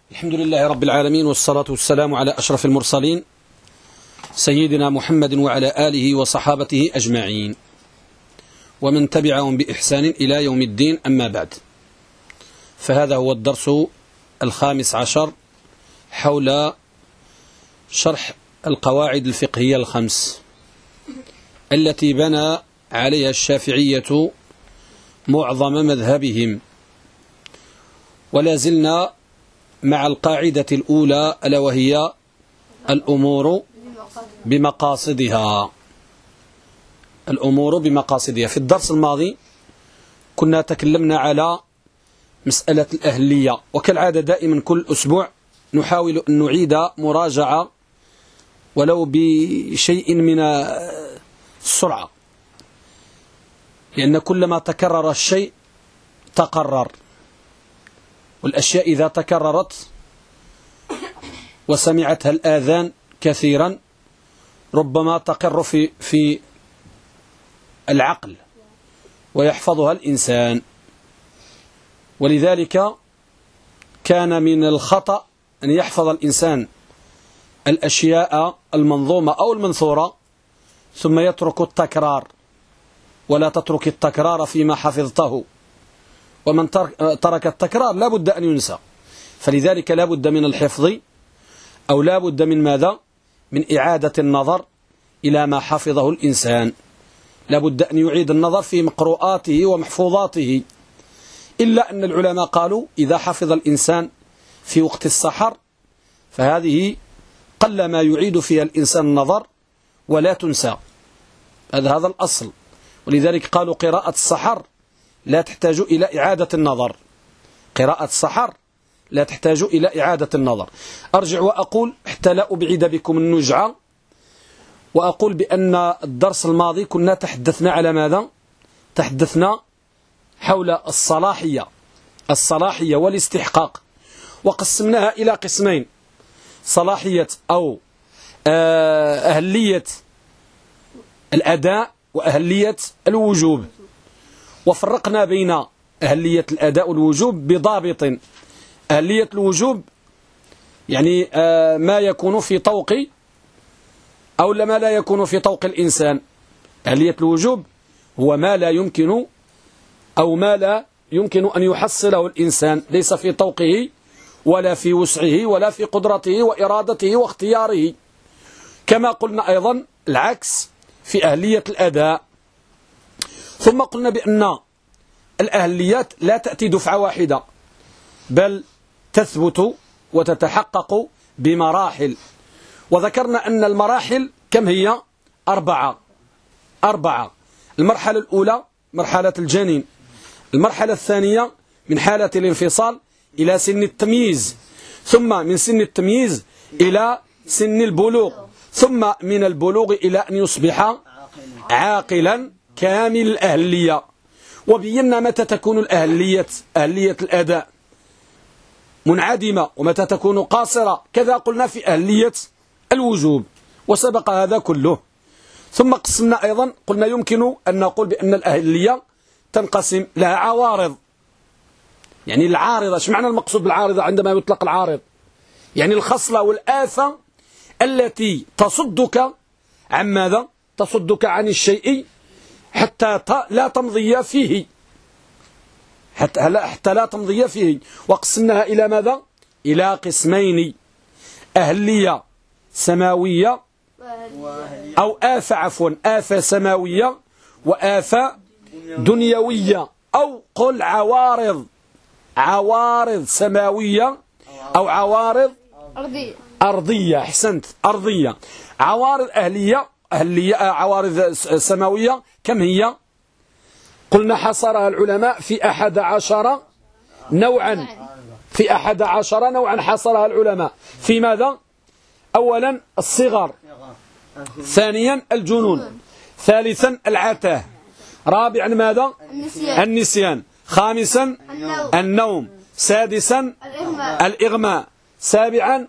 الحمد لله رب العالمين، والصلاة والسلام على أشرف المرسلين سيدنا محمد وعلى آله وصحابته أجمعين ومن تبعهم بإحسان إلى يوم الدين. أما بعد، فهذا هو الدرس 15 حول شرح القواعد الفقهية الخمس التي بنى عليها الشافعية معظم مذهبهم، ولا زلنا مع القاعدة الأولى ألا وهي الأمور بمقاصدها. الأمور بمقاصدها. في الدرس الماضي كنا تكلمنا على مسألة الأهلية، وكالعادة دائما كل أسبوع نحاول أن نعيد مراجعة ولو بشيء من السرعة، لأن كلما تكرر الشيء تقرر، والأشياء إذا تكررت وسمعتها الآذان كثيرا ربما تقر في العقل ويحفظها الإنسان. ولذلك كان من الخطأ أن يحفظ الإنسان الأشياء المنظومة أو المنثورة ثم يترك التكرار، ولا تترك التكرار فيما حفظته، ومن ترك التكرار لا بد أن ينسى. فلذلك لا بد من الحفظ، أو لا بد من ماذا؟ من إعادة النظر إلى ما حفظه الإنسان. لا بد أن يعيد النظر في مقروءاته ومحفوظاته، إلا أن العلماء قالوا إذا حفظ الإنسان في وقت السحر فهذه قل ما يعيد فيها الإنسان النظر ولا تنسى. هذا الأصل. ولذلك قالوا قراءة السحر لا تحتاج إلى إعادة النظر. قراءة السحر لا تحتاج إلى إعادة النظر. أرجع وأقول حتى لا أبعد بكم النجعة، وأقول بأن الدرس الماضي كنا تحدثنا على ماذا؟ تحدثنا حول الصلاحية والاستحقاق، وقسمناها إلى قسمين: صلاحية أو أهلية الأداء وأهلية الوجوب. وفرقنا بين أهلية الأداء والوجوب بضابط. أهلية الوجوب يعني ما يكون في طوق أو ما لا يكون في طوق الإنسان. أهلية الوجوب هو ما لا يمكن أو ما لا يمكن أن يحصله الإنسان، ليس في طوقه ولا في وسعه ولا في قدرته وإرادته واختياره. كما قلنا أيضا العكس في أهلية الأداء. ثم قلنا بأن الأهليات لا تأتي دفعة واحدة، بل تثبت وتتحقق بمراحل. وذكرنا أن المراحل كم هي؟ أربعة. المرحلة الأولى مرحلة الجنين، المرحلة الثانية من حالة الانفصال إلى سن التمييز، ثم من سن التمييز إلى سن البلوغ، ثم من البلوغ إلى أن يصبح عاقلا كامل الأهلية. وبينا متى تكون أهلية الأداء منعدمة ومتى تكون قاصرة. كذا قلنا في أهلية الوجوب، وسبق هذا كله. ثم قسمنا أيضا، قلنا يمكن أن نقول بأن الأهلية تنقسم لها عوارض. يعني العارضة، ايش معنى المقصود بالعارضة عندما يطلق العارض؟ يعني الخصلة والآفة التي تصدك عن ماذا؟ تصدك عن الشيء حتى لا تمضي فيه، حتى لا تمضي فيه. وقسمناها إلى ماذا؟ إلى قسمين: أهلية سماوية أو آفة سماوية وآفة دنيوية، أو قل عوارض سماوية أو عوارض أرضية. أحسنت، أرضية. عوارض عوارض سماوية كم هي؟ قلنا حصرها العلماء في 11 نوعا. في 11 نوعا حصرها العلماء. في ماذا؟ أولا الصغر، ثانيا الجنون، ثالثا العتاه، رابعا ماذا؟ النسيان، خامسا النوم، سادسا الإغماء، سابعا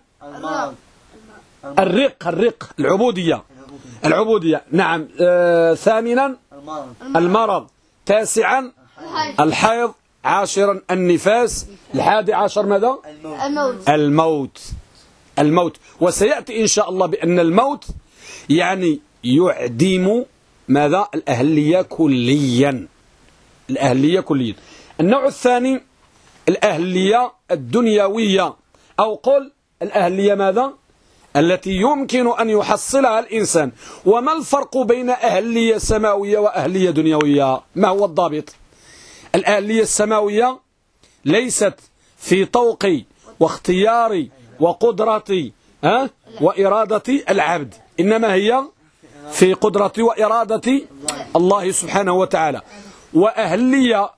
الرق العبودية، نعم، ثامنا المرض، تاسعا الحيض، عاشرا النفاس، 11 ماذا؟ الموت. وسيأتي إن شاء الله بأن الموت يعني يعدم ماذا؟ الأهلية كليا. النوع الثاني الأهلية الدنيوية، أو قل الأهلية ماذا؟ التي يمكن أن يحصلها الإنسان. وما الفرق بين أهلية سماوية وأهلية دنيوية؟ ما هو الضابط؟ الأهلية السماوية ليست في طوق واختيار وقدرة وإرادة العبد، إنما هي في قدرة وإرادة الله سبحانه وتعالى. وأهلية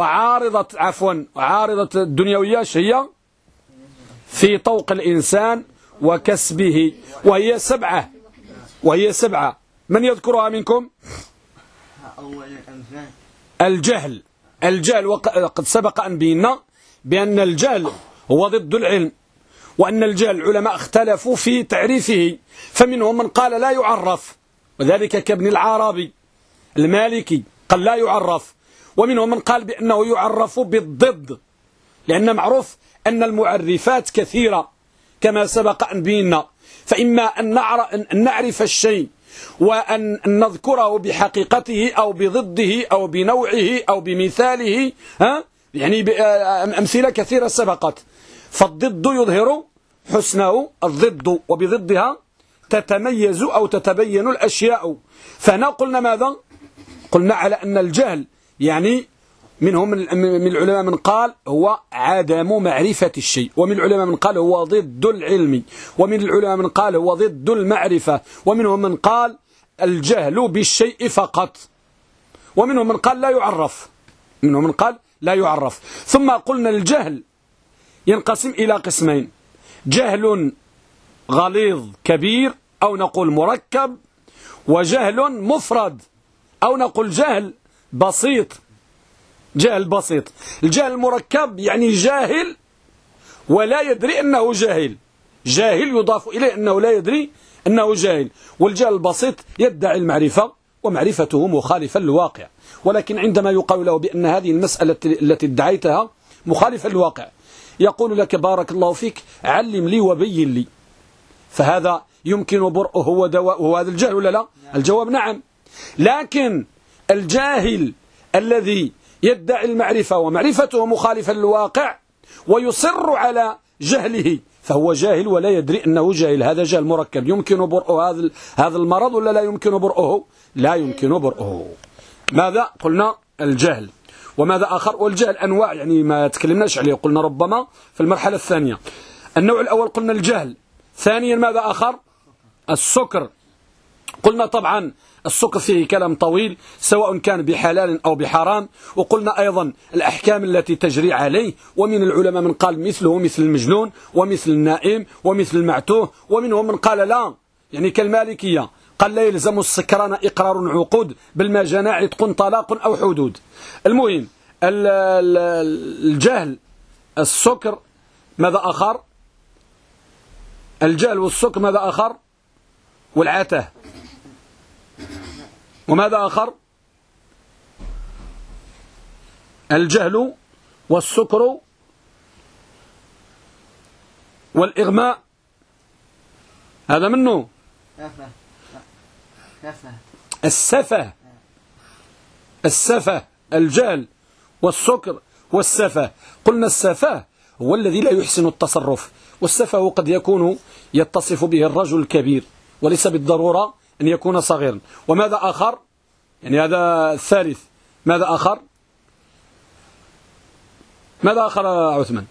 عارضة الدنيوية هي في طوق الإنسان وكسبه، وهي سبعة. من يذكرها منكم؟ الجهل وقد سبق أن بينا بأن الجهل هو ضد العلم، وأن الجهل العلماء اختلفوا في تعريفه، فمنهم من قال لا يعرف، وذلك كابن العربي المالكي قال لا يعرف، ومنهم من قال بأنه يعرف بالضد، لأن معروف أن المعرفات كثيرة كما سبق أن بينا، فإما أن نعرف الشيء وأن نذكره بحقيقته أو بضده أو بنوعه أو بمثاله، يعني أمثلة كثيرة سبقت. فالضد يظهر حسنه الضد، وبضدها تتميز أو تتبين الأشياء. فهنا قلنا ماذا؟ قلنا على أن الجهل يعني منهم من العلماء من قال هو عدم معرفة الشيء، ومن العلماء من قال هو ضد العلم، ومن العلماء من قال هو ضد المعرفة، ومنهم من قال الجهل بالشيء فقط، ومنهم من قال لا يعرف. ثم قلنا الجهل ينقسم إلى قسمين: جهل غليظ كبير أو نقول مركب، وجهل مفرد أو نقول جهل بسيط. الجهل المركب يعني جاهل ولا يدري أنه جاهل يضاف إليه أنه لا يدري أنه جاهل. والجهل البسيط يدعي المعرفة ومعرفته مخالفة للواقع، ولكن عندما يقال له بأن هذه المسألة التي ادعيتها مخالفة للواقع، يقول لك بارك الله فيك علم لي وبين لي، فهذا يمكن برؤه ودواءه. هذا الجهل ولا لا؟ الجواب نعم. لكن الجاهل الذي يدعي المعرفة ومعرفته مخالفة للواقع ويصر على جهله فهو جاهل ولا يدري أنه جاهل، هذا جهل مركب. يمكن برؤه هذا المرض ولا لا يمكن برؤه؟ لا يمكن برؤه. ماذا قلنا؟ الجهل. وماذا آخر؟ والجهل أنواع يعني ما تكلمناش عليه، قلنا ربما في المرحلة الثانية. النوع الأول قلنا الجهل. ثانيا ماذا آخر؟ السكر. قلنا طبعا السكر فيه كلام طويل سواء كان بحلال أو بحرام، وقلنا أيضا الأحكام التي تجري عليه، ومن العلماء من قال مثله مثل المجنون ومثل النائم ومثل المعتوه، ومنهم من قال لا، يعني كالمالكية قال لا يلزم السكران إقرار عقود بل ما جنى عتق طلاق أو حدود. المهم الجهل السكر ماذا آخر؟ الجهل والسكر ماذا آخر؟ والعته. وماذا آخر؟ الجهل والسكر والإغماء، هذا منه السفه. الجهل والسكر والسفه. قلنا السفه هو الذي لا يحسن التصرف، والسفه قد يكون يتصف به الرجل الكبير وليس بالضرورة أن يكون صغيرا. وماذا آخر؟ يعني هذا الثالث. ماذا آخر؟ ماذا آخر عثمان؟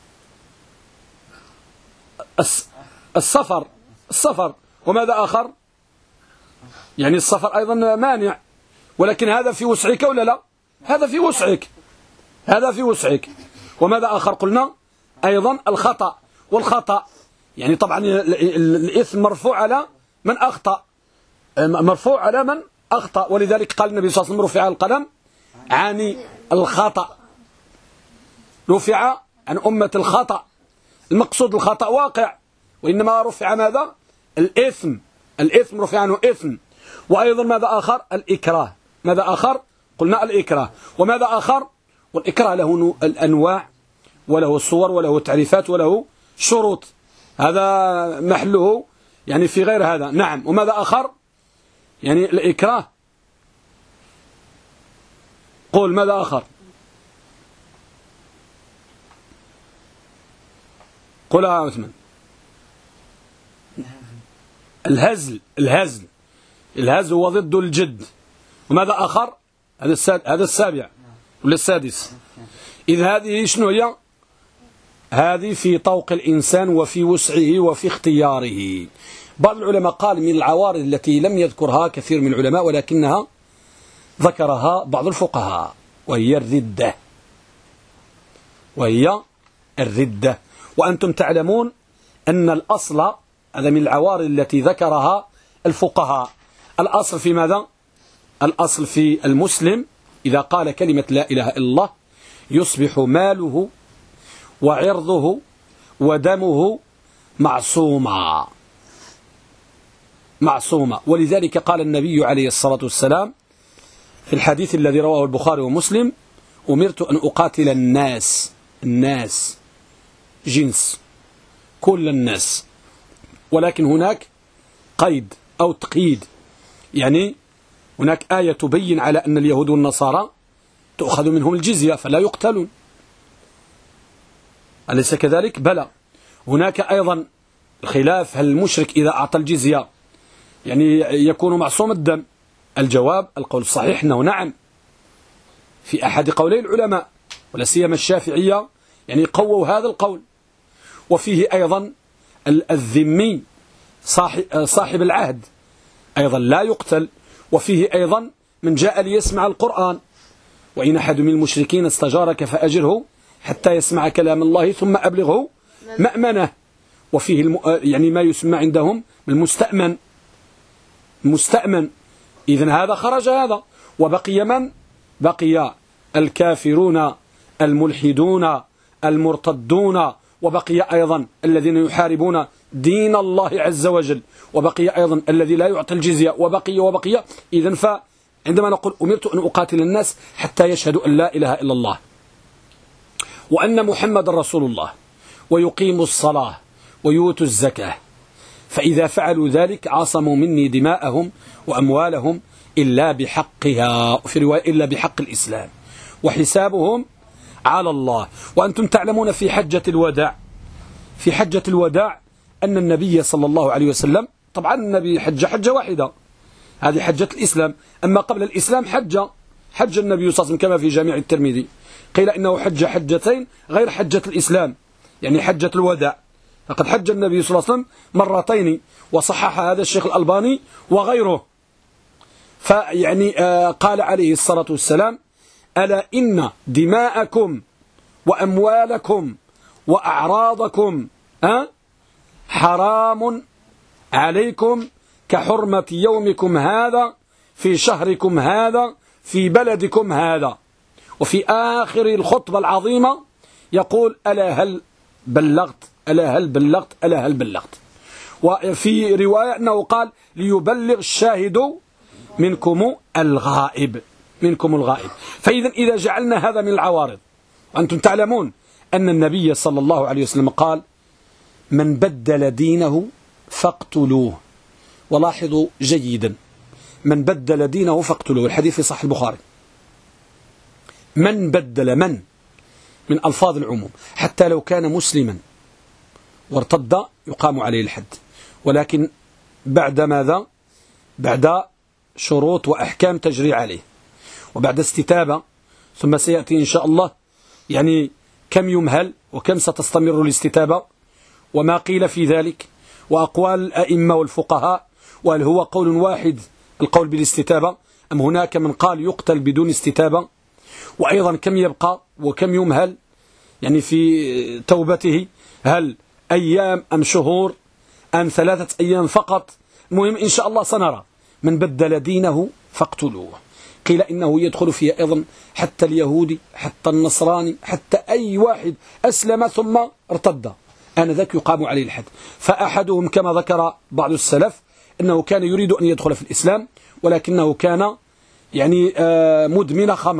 السفر. وماذا آخر؟ يعني السفر أيضا مانع، ولكن هذا في وسعك ولا لا؟ هذا في وسعك. وماذا آخر قلنا؟ أيضا الخطأ. والخطأ يعني طبعا الإثم مرفوع على من أخطأ، ولذلك قال النبي صلى الله عليه وسلم رفع القلم عن الخطأ، رفع عن أمة الخطأ. المقصود الخطأ واقع، وإنما رفع ماذا؟ الإثم رفع عنه إثم. وأيضا ماذا آخر؟ الإكراه. ماذا آخر؟ قلنا الإكراه. وماذا آخر؟ والإكراه له الأنواع وله الصور وله تعريفات وله شروط، هذا محله يعني في غير هذا. نعم. وماذا آخر؟ يعني الإكراه، قول ماذا آخر؟ قولها يا عثمان. الهزل هو ضد الجد. وماذا آخر؟ هذا السابع ولا السادس. إذ هذه شنو هي؟ هذه في طوق الإنسان وفي وسعه وفي اختياره. بعض العلماء قال من العوارض التي لم يذكرها كثير من العلماء ولكنها ذكرها بعض الفقهاء، وهي الردة. وأنتم تعلمون أن الأصل هذا من العوارض التي ذكرها الفقهاء. الأصل في ماذا؟ الأصل في المسلم إذا قال كلمة لا إله إلا الله يصبح ماله وعرضه ودمه معصوما. ولذلك قال النبي عليه الصلاة والسلام في الحديث الذي رواه البخاري ومسلم: أمرت أن أقاتل الناس جنس، كل الناس، ولكن هناك قيد أو تقييد، يعني هناك آية تبين على أن اليهود والنصارى تأخذ منهم الجزية فلا يقتلون، أليس كذلك؟ بلى. هناك أيضا خلاف، هل المشرك إذا أعطى الجزية يعني يكون معصوم الدم؟ الجواب القول الصحيح أنه نعم، في أحد قولي العلماء ولا سيما الشافعية يعني قووا هذا القول. وفيه أيضا الذمي صاحب العهد أيضا لا يقتل. وفيه أيضا من جاء ليسمع القرآن: وإن أحد من المشركين استجارك فأجره حتى يسمع كلام الله ثم أبلغه مأمنه. وفيه يعني ما يسمى عندهم المستأمن. إذن هذا خرج هذا. وبقي من؟ بقي الكافرون الملحدون المرتدون، وبقي أيضا الذين يحاربون دين الله عز وجل، وبقي أيضا الذي لا يعطي الجزية، وبقي. إذن فعندما نقول أمرت أن أقاتل الناس حتى يشهدوا أن لا إله إلا الله وأن محمد رسول الله ويقيموا الصلاة ويؤتوا الزكاة، فإذا فعلوا ذلك عصموا مني دماءهم وأموالهم إلا بحقها، وفي رواية إلا بحق الإسلام، وحسابهم على الله. وأنتم تعلمون في حجة الوداع أن النبي صلى الله عليه وسلم، طبعا النبي حجة واحدة، هذه حجة الإسلام. أما قبل الإسلام حج النبي صلى الله عليه وسلم كما في جامع الترمذي، قيل إنه حج حجتين غير حجة الإسلام، يعني حجة الوداع. فقد حج النبي صلى الله عليه وسلم مرتين، وصحح هذا الشيخ الألباني وغيره. فيعني قال عليه الصلاة والسلام: ألا إن دماءكم وأموالكم وأعراضكم حرام عليكم كحرمة يومكم هذا في شهركم هذا في بلدكم هذا. وفي آخر الخطبة العظيمة يقول: ألا هل بلغت. وفي رواية أنه قال: ليبلغ الشاهد منكم الغائب. فإذا إذا جعلنا هذا من العوارض، وأنتم تعلمون أن النبي صلى الله عليه وسلم قال: من بدل دينه فاقتلوه. ولاحظوا جيدا: من بدل دينه فاقتلوه، الحديث في صحيح البخاري. من بدل، من ألفاظ العموم، حتى لو كان مسلما وارتد يقام عليه الحد، ولكن بعد ماذا؟ بعد شروط وأحكام تجري عليه، وبعد استتابة. ثم سيأتي إن شاء الله يعني كم يمهل وكم ستستمر الاستتابة وما قيل في ذلك، وأقوال الأئمة والفقهاء، وهل هو قول واحد القول بالاستتابة أم هناك من قال يقتل بدون استتابة، وأيضا كم يبقى وكم يمهل يعني في توبته، هل أيام أم شهور أم 3 أيام فقط. المهم إن شاء الله سنرى. من بدل دينه فاقتلوه. قيل إنه يدخل فيها أيضا حتى اليهودي، حتى النصراني، حتى أي واحد أسلم ثم ارتد، آنذاك يقام عليه الحد. فأحدهم كما ذكر بعض السلف أنه كان يريد أن يدخل في الإسلام، ولكنه كان يعني مدمن خمر،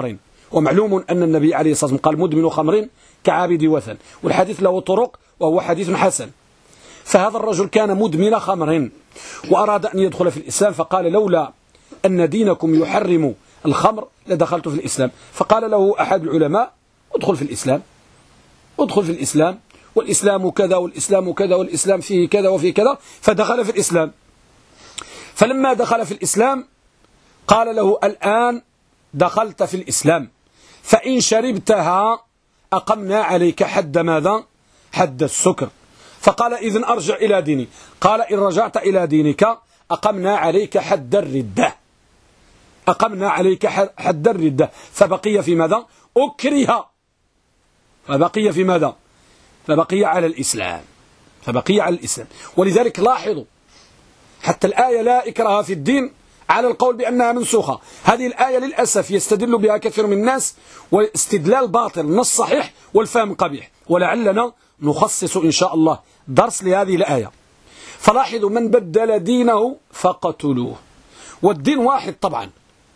ومعلوم أن النبي عليه الصلاة والسلام قال مدمن خمر كعابد وثن، والحديث له طرق وهو حديث حسن. فهذا الرجل كان مدمن خمر وأراد أن يدخل في الإسلام، فقال لولا أن دينكم يحرم الخمر لدخلت في الإسلام. فقال له أحد العلماء ادخل في الإسلام، ادخل في الإسلام، والإسلام كذا والإسلام كذا والإسلام فيه كذا وفيه كذا، فدخل في الإسلام. فلما دخل في الإسلام قال له الآن دخلت في الإسلام، فإن شربتها أقمنا عليك حد ماذا؟ حد السكر. فقال إذن أرجع إلى ديني. قال إن رجعت إلى دينك أقمنا عليك حد الردة، أقمنا عليك حد الردة. فبقي في ماذا؟ أكره، فبقي في ماذا؟ فبقي على الإسلام، فبقي على الإسلام. ولذلك لاحظوا حتى الآية لا إكراه في الدين على القول بأنها منسوخة. هذه الآية للأسف يستدل بها كثير من الناس، والاستدلال باطل، النص صحيح والفهم قبيح. ولعلنا نخصص إن شاء الله درس لهذه الآية. فلاحظوا من بدل دينه فقتلوه. والدين واحد طبعا،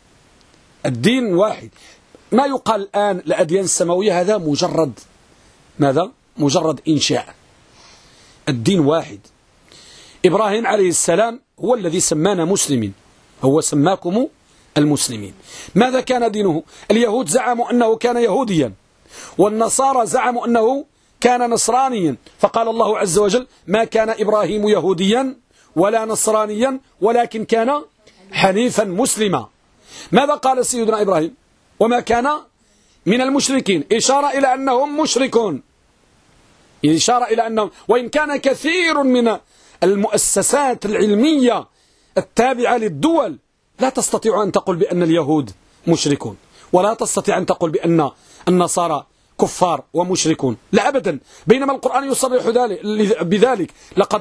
الدين واحد. ما يقال الآن الأديان السماوية هذا مجرد ماذا؟ مجرد إنشاء. الدين واحد. إبراهيم عليه السلام هو الذي سمانا مسلمين، هو سماكم المسلمين. ماذا كان دينه؟ اليهود زعموا أنه كان يهوديا، والنصارى زعموا أنه كان نصرانيا. فقال الله عز وجل ما كان إبراهيم يهوديا ولا نصرانيا ولكن كان حنيفا مسلما. ماذا قال سيدنا إبراهيم؟ وما كان من المشركين، إشارة إلى أنهم مشركون، إشارة إلى أنهم، وإن كان كثير من المؤسسات العلمية التابعة للدول لا تستطيع أن تقول بأن اليهود مشركون، ولا تستطيع أن تقول بأن النصارى كفار ومشركون، لا أبدا. بينما القرآن يصرح بذلك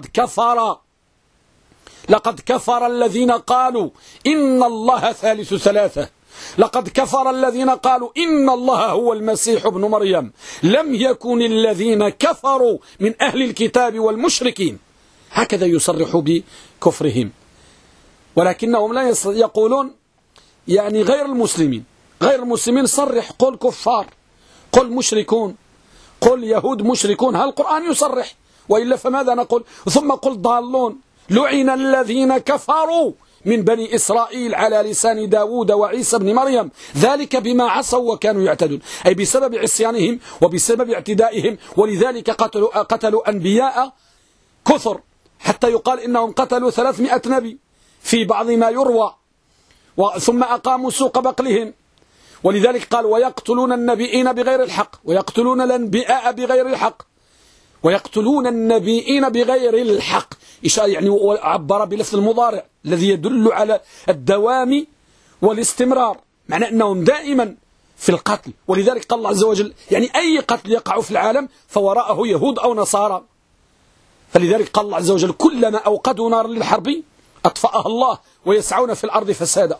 لقد كفر الذين قالوا إن الله ثالث ثلاثة، لقد كفر الذين قالوا إن الله هو المسيح ابن مريم، لم يكن الذين كفروا من أهل الكتاب والمشركين. هكذا يصرح بكفرهم، ولكنهم لا يقولون يعني غير المسلمين. غير المسلمين صرح، قل كفار، قل مشركون، قل يهود مشركون، هل القرآن يصرح؟ وإلا فماذا نقول؟ ثم قل ضالون، لعن الذين كفروا من بني إسرائيل على لسان داود وعيسى بن مريم ذلك بما عصوا وكانوا يعتدون، أي بسبب عصيانهم وبسبب اعتدائهم. ولذلك قتلوا أنبياء كثر، حتى يقال إنهم قتلوا 300 نبي في بعض ما يروى، ثم أقاموا سوق بقلهم. ولذلك قال ويقتلون النبيين بغير الحق، ويقتلون الأنبياء بغير الحق، ويقتلون النبيين بغير الحق، يعني عبر بلفظ المضارع الذي يدل على الدوام والاستمرار، معنى أنهم دائما في القتل. ولذلك قال الله عز وجل يعني أي قتل يقع في العالم فوراءه يهود أو نصارى. فلذلك قال الله عز وجل كلما أوقدوا نار للحرب أطفأها الله ويسعون في الأرض فسادا.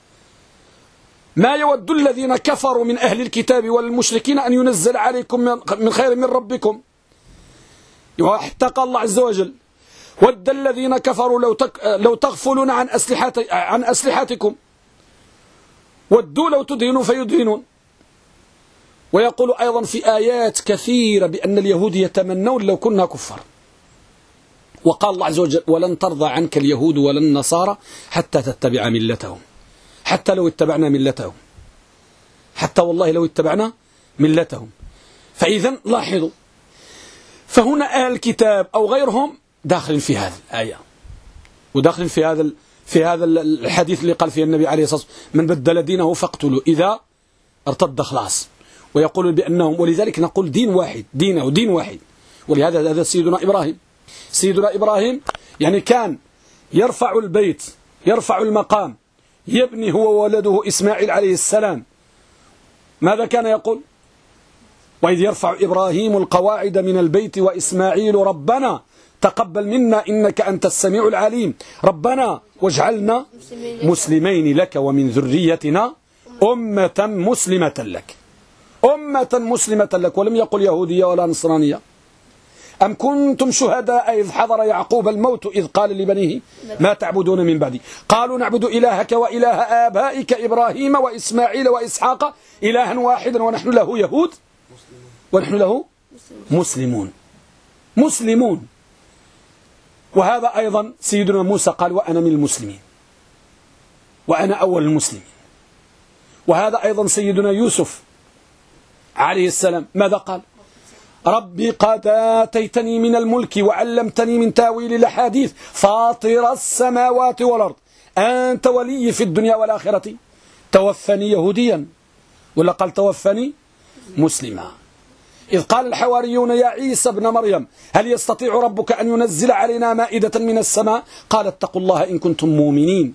ما يود الذين كفروا من أهل الكتاب والمشركين أن ينزل عليكم من خير من ربكم. وحتى قال الله عز وجل ود الذين كفروا لو تغفلون عن أسلحتكم ودوا لو تدهنوا فيدهنون. ويقول أيضا في آيات كثيرة بأن اليهود يتمنون لو كنا كفار. وقال الله عز وجل ولن ترضى عنك اليهود ولا النصارى حتى تتبع ملتهم. حتى لو اتبعنا ملتهم، حتى والله لو اتبعنا ملتهم. فإذا لاحظوا، فهنا أهل الكتاب أو غيرهم داخل في هذه الآية، وداخل في هذا الحديث اللي قال فيه النبي عليه الصلاة والسلام من بدل دينه فاقتلوا إذا ارتد خلاص. ويقولون بأنهم، ولذلك نقول دين واحد، دينه دين واحد. ولهذا هذا سيدنا إبراهيم يعني كان يرفع البيت، يرفع المقام، يبني هو وولده إسماعيل عليه السلام. ماذا كان يقول؟ وإذ يرفع إبراهيم القواعد من البيت وإسماعيل ربنا تقبل منا إنك أنت السميع العليم ربنا واجعلنا مسلمين لك ومن ذريتنا أمة مسلمة لك، أمة مسلمة لك. ولم يقل يهودية ولا نصرانية. أم كنتم شهداء إذ حضر يعقوب الموت إذ قال لبنيه ما تعبدون من بعدي قالوا نعبد إلهك وإله آبائك إبراهيم وإسماعيل وإسحاق إلها واحدا ونحن له يهود ونحن له مسلمون. وهذا أيضا سيدنا موسى قال وأنا من المسلمين، وأنا أول المسلمين. وهذا أيضا سيدنا يوسف عليه السلام ماذا قال؟ ربي قد آتيتني من الملك وعلمتني من تاويل الأحاديث فاطر السماوات والأرض أنت ولي في الدنيا والآخرة توفني يهوديا ولا قال توفني مسلما. إذ قال الحواريون يا عيسى ابن مريم هل يستطيع ربك أن ينزل علينا مائدة من السماء قال اتقوا الله إن كنتم مؤمنين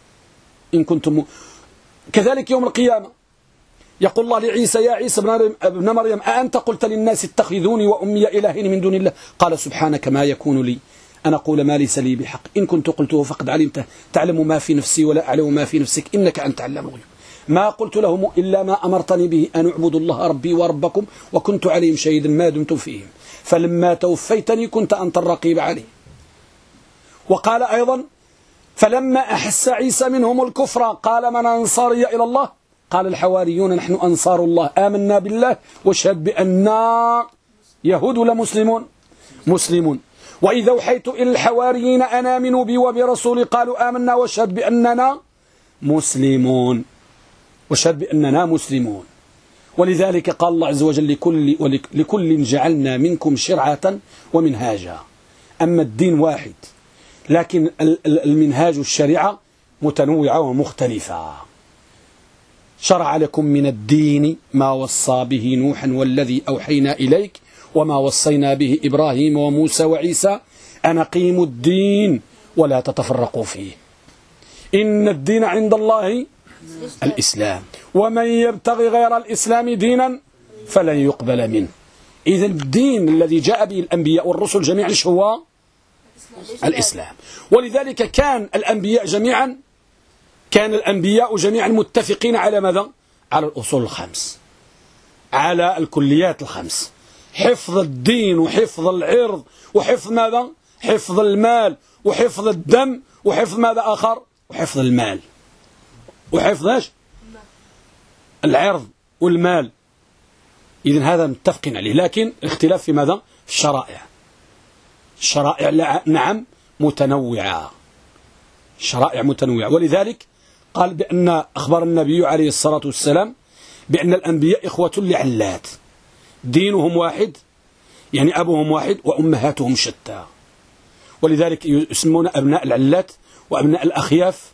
كذلك يوم القيامة يقول الله لعيسى يا عيسى ابن مريم أأنت قلت للناس اتخذوني وأمي إلهين من دون الله قال سبحانك ما يكون لي أن أقول ما ليس لي بحق إن كنت قلته فقد علمته تعلم ما في نفسي ولا أعلم ما في نفسك إنك أنت علام الغيوب ما قلت لهم إلا ما أمرتني به أن أعبدوا الله ربي وربكم وكنت عليهم شهيدا ما دمت فيهم فلما توفيتني كنت أنت الرقيب عليه. وقال أيضا فلما أحس عيسى منهم الكفر قال من أنصاري إلى الله قال الحواريون نحن أنصار الله آمنا بالله واشهد بأننا يهود ولا مسلمون. وإذا أوحيت إلى الحواريين أن آمنوا بي وبرسولي قالوا آمنا واشهد بأننا مسلمون. ولذلك قال الله عز وجل لكل جعلنا منكم شرعة ومنهاجا. أما الدين واحد لكن المنهاج الشريعة متنوعة ومختلفة. شرع لكم من الدين ما وصى به نوحا والذي أوحينا إليك وما وصينا به إبراهيم وموسى وعيسى أن أقيموا الدين ولا تتفرقوا فيه إن الدين عند الله الإسلام ومن يبتغي غير الإسلام دينا فلن يقبل منه. إذن الدين الذي جاء به الأنبياء والرسل جميعا هو الإسلام. ولذلك كان الأنبياء جميعا متفقين على ماذا؟ على الأصول الخمس، على الكليات الخمس: حفظ الدين وحفظ العرض وحفظ ماذا؟ حفظ المال وحفظ الدم وحفظ ماذا آخر؟ وحفظ المال وحفظ ايش؟ العرض والمال. إذن هذا متفقين عليه، لكن الاختلاف في ماذا؟ الشرائع. الشرائع نعم متنوعة، شرائع متنوعة. ولذلك قال بأن أخبر النبي عليه الصلاة والسلام بأن الأنبياء إخوة لعلات دينهم واحد، يعني أبوهم واحد وأمهاتهم شتى. ولذلك يسمون أبناء العلات وأبناء الأخياف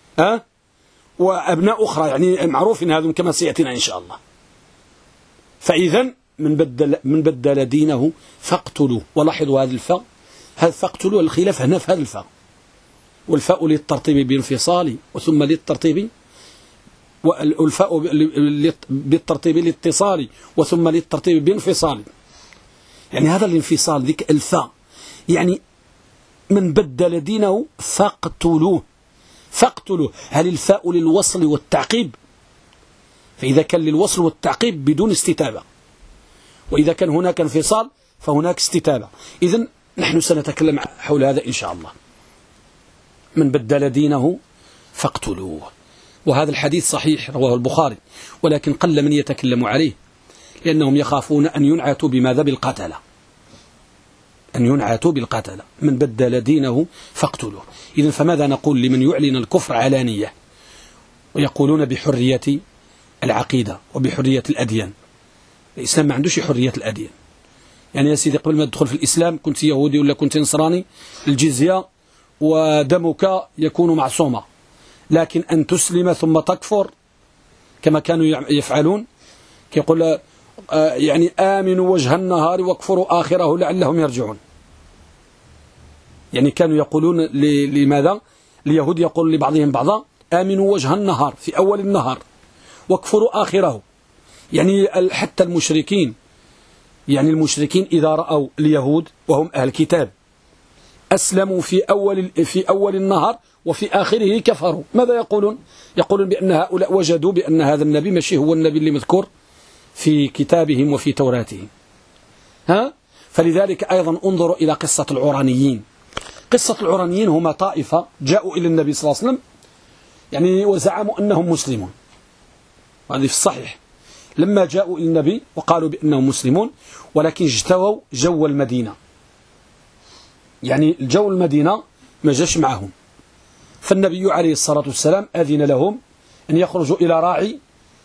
وأبناء أخرى، يعني معروف إن هذا كما سيأتينا إن شاء الله. فإذا من بدل دينه فاقتلوه. ولاحظوا هذا الفاء، هذا فاقتلوه الخلاف هنا في هذا الفاء، والفاء للترتيب بانفصال وثم للترتيب، والفاء بالترتيب الاتصال وثم للترتيب بانفصال. يعني هذا الانفصال ذيك الفاء، يعني من بدل دينه فاقتلوه. هل الفاء للوصل والتعقيب؟ فإذا كان للوصل والتعقيب بدون استتابة، وإذا كان هناك انفصال فهناك استتابة. إذن نحن سنتكلم حول هذا إن شاء الله. من بدل دينه فاقتلوه. وهذا الحديث صحيح رواه البخاري، ولكن قل من يتكلم عليه لأنهم يخافون أن ينعتوا بماذا؟ بالقتلة. من بدل دينه فاقتلوه. إذن فماذا نقول لمن يعلن الكفر علانية ويقولون بحرية العقيدة وبحرية الأديان؟ الإسلام ما عندوش حرية الأديان. يعني يا سيدي قبل ما تدخل في الإسلام كنت يهودي ولا كنت نصراني، الجزية ودمك يكون معصومة. لكن أن تسلم ثم تكفر كما كانوا يفعلون، يقول يعني آمنوا وجه النهار واكفروا آخره لعلهم يرجعون. يعني كانوا يقولون لماذا؟ اليهود يقول لبعضهم بعضا آمنوا وجه النهار في أول النهار واكفروا آخره. يعني حتى المشركين، يعني المشركين إذا رأوا اليهود وهم أهل كتاب أسلموا في أول النهار وفي آخره كفروا، ماذا يقولون؟ يقولون بأن هؤلاء وجدوا بأن هذا النبي ماشي هو النبي اللي مذكور في كتابهم وفي توراتهم. فلذلك أيضا انظروا إلى قصة العرانيين. قصة العرانيين هم طائفة جاءوا إلى النبي صلى الله عليه وسلم يعني وزعموا أنهم مسلمون، وهذه في الصحيح. لما جاءوا إلى النبي وقالوا بأنهم مسلمون ولكن اجتووا جو المدينة، يعني الجو المدينة ما جاش معهم، فالنبي عليه الصلاة والسلام أذن لهم أن يخرجوا إلى راعي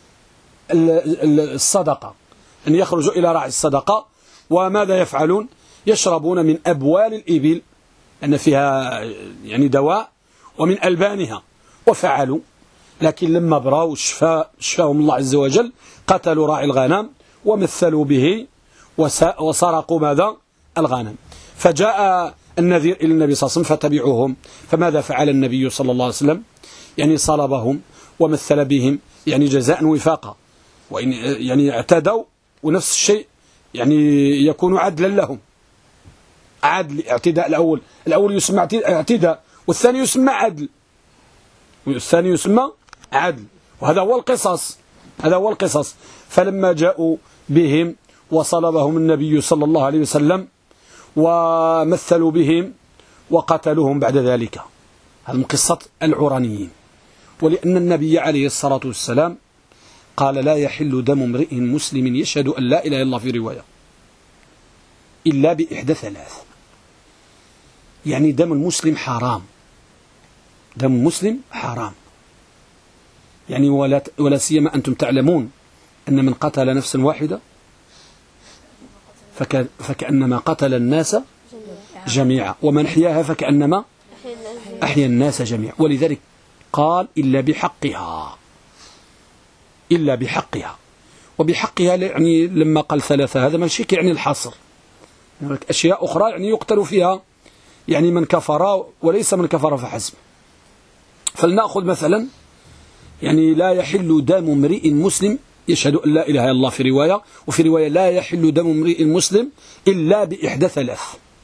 الصدقة، أن يخرجوا إلى راعي الصدقة. وماذا يفعلون؟ يشربون من أبوال الإبل أن فيها يعني دواء ومن ألبانها، وفعلوا. لكن لما براوا شفاهم الله عز وجل قتلوا راعي الغنم ومثلوا به وسرقوا ماذا؟ الغنم. فجاء النذير إلى النبي صلى الله عليه وسلم فتبعوهم، فماذا فعل النبي صلى الله عليه وسلم؟ يعني صلبهم ومثل بهم يعني جزاء وفاقا، وإن يعني اعتدوا، ونفس الشيء يعني يكون عدلا لهم. عدل اعتداء الأول يسمى اعتداء، والثاني يسمى عدل، والثاني يسمى عدل، وهذا هو القصص، هذا هو القصص. فلما جاءوا بهم وصلبهم النبي صلى الله عليه وسلم ومثلوا بهم وقتلوهم بعد ذلك. هذا من قصة العرانيين. ولأن النبي عليه الصلاة والسلام قال لا يحل دم امرئ مسلم يشهد أن لا إله إلا الله في رواية إلا بإحدى ثلاث. يعني دم المسلم حرام، دم المسلم حرام. يعني ولا سيما أنتم تعلمون أن من قتل نفسا واحدة فكأنما قتل الناس جميعا، ومن أحياها فكأنما أحيا الناس جميعا. ولذلك قال إلا بحقها، إلا بحقها. وبحقها يعني لما قال ثلاثة هذا ماشي يعني الحصر، يعني أشياء أخرى يعني يقتل فيها يعني من كفر وليس من كفر فحسب. فلنأخذ مثلا يعني لا يحل دم امرئ مسلم يشهد أن لا إله إلا الله في رواية، وفي رواية لا يحل دم امرئ مسلم إلا بإحدى ثلاث.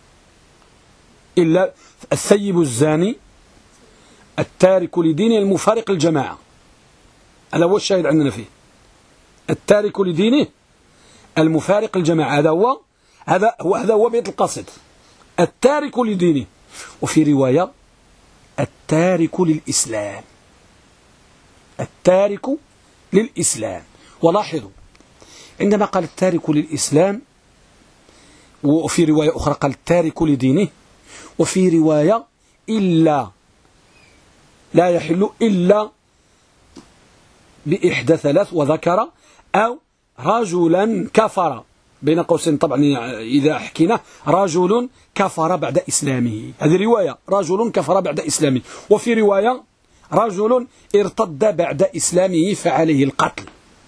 إلا الثيب الزاني، التارك لدينه، المفارق الجماعة. هذا هو الشاهد عندنا فيه، التارك لدينه المفارق الجماعة. هذا هو بيت القصد، التارك لدينه. وفي رواية التارك للإسلام، التارك للإسلام. ولاحظوا عندما قال التارك للإسلام، وفي رواية أخرى قال التارك لدينه، وفي رواية إلا لا يحل إلا بإحدى ثلاث، وذكر أو رجلا كفر بين قوسين. طبعا إذا حكينا رجل كفر بعد إسلامه، هذه رواية رجل كفر بعد إسلامه. وفي رواية رجل ارتد بعد إسلامه فعليه القتل،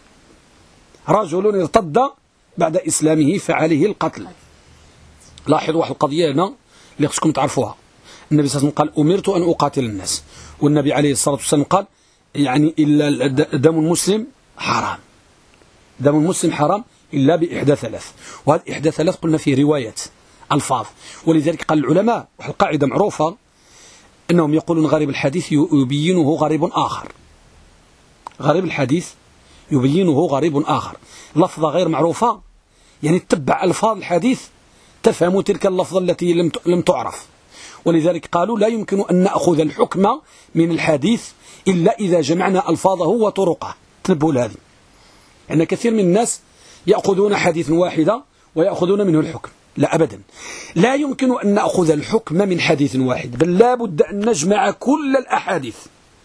رجل ارتد بعد إسلامه فعليه القتل. لاحظوا واحد القضية هنا اللي خصكم تعرفوها. النبي صلى الله عليه وسلم قال أمرت أن أقاتل الناس، والنبي عليه الصلاة والسلام قال يعني إلا دم المسلم حرام، دم المسلم حرام إلا بإحدى ثلاث. وهذه إحدى ثلاث قلنا في رواية ألفاظ. ولذلك قال العلماء القاعدة معروفة أنهم يقولون غريب الحديث يبينه غريب آخر، غريب الحديث يبينه غريب آخر. لفظة غير معروفة يعني تتبع ألفاظ الحديث تفهم تلك اللفظة التي لم تعرف. ولذلك قالوا لا يمكن أن نأخذ الحكم من الحديث إلا إذا جمعنا ألفاظه وطرقه. تنبهوا لهذه، أن كثير من الناس يأخذون حديث واحدا ويأخذون منه الحكم. لا أبدا، لا يمكن أن نأخذ الحكم من حديث واحد، بل لا بد أن نجمع كل الأحاديث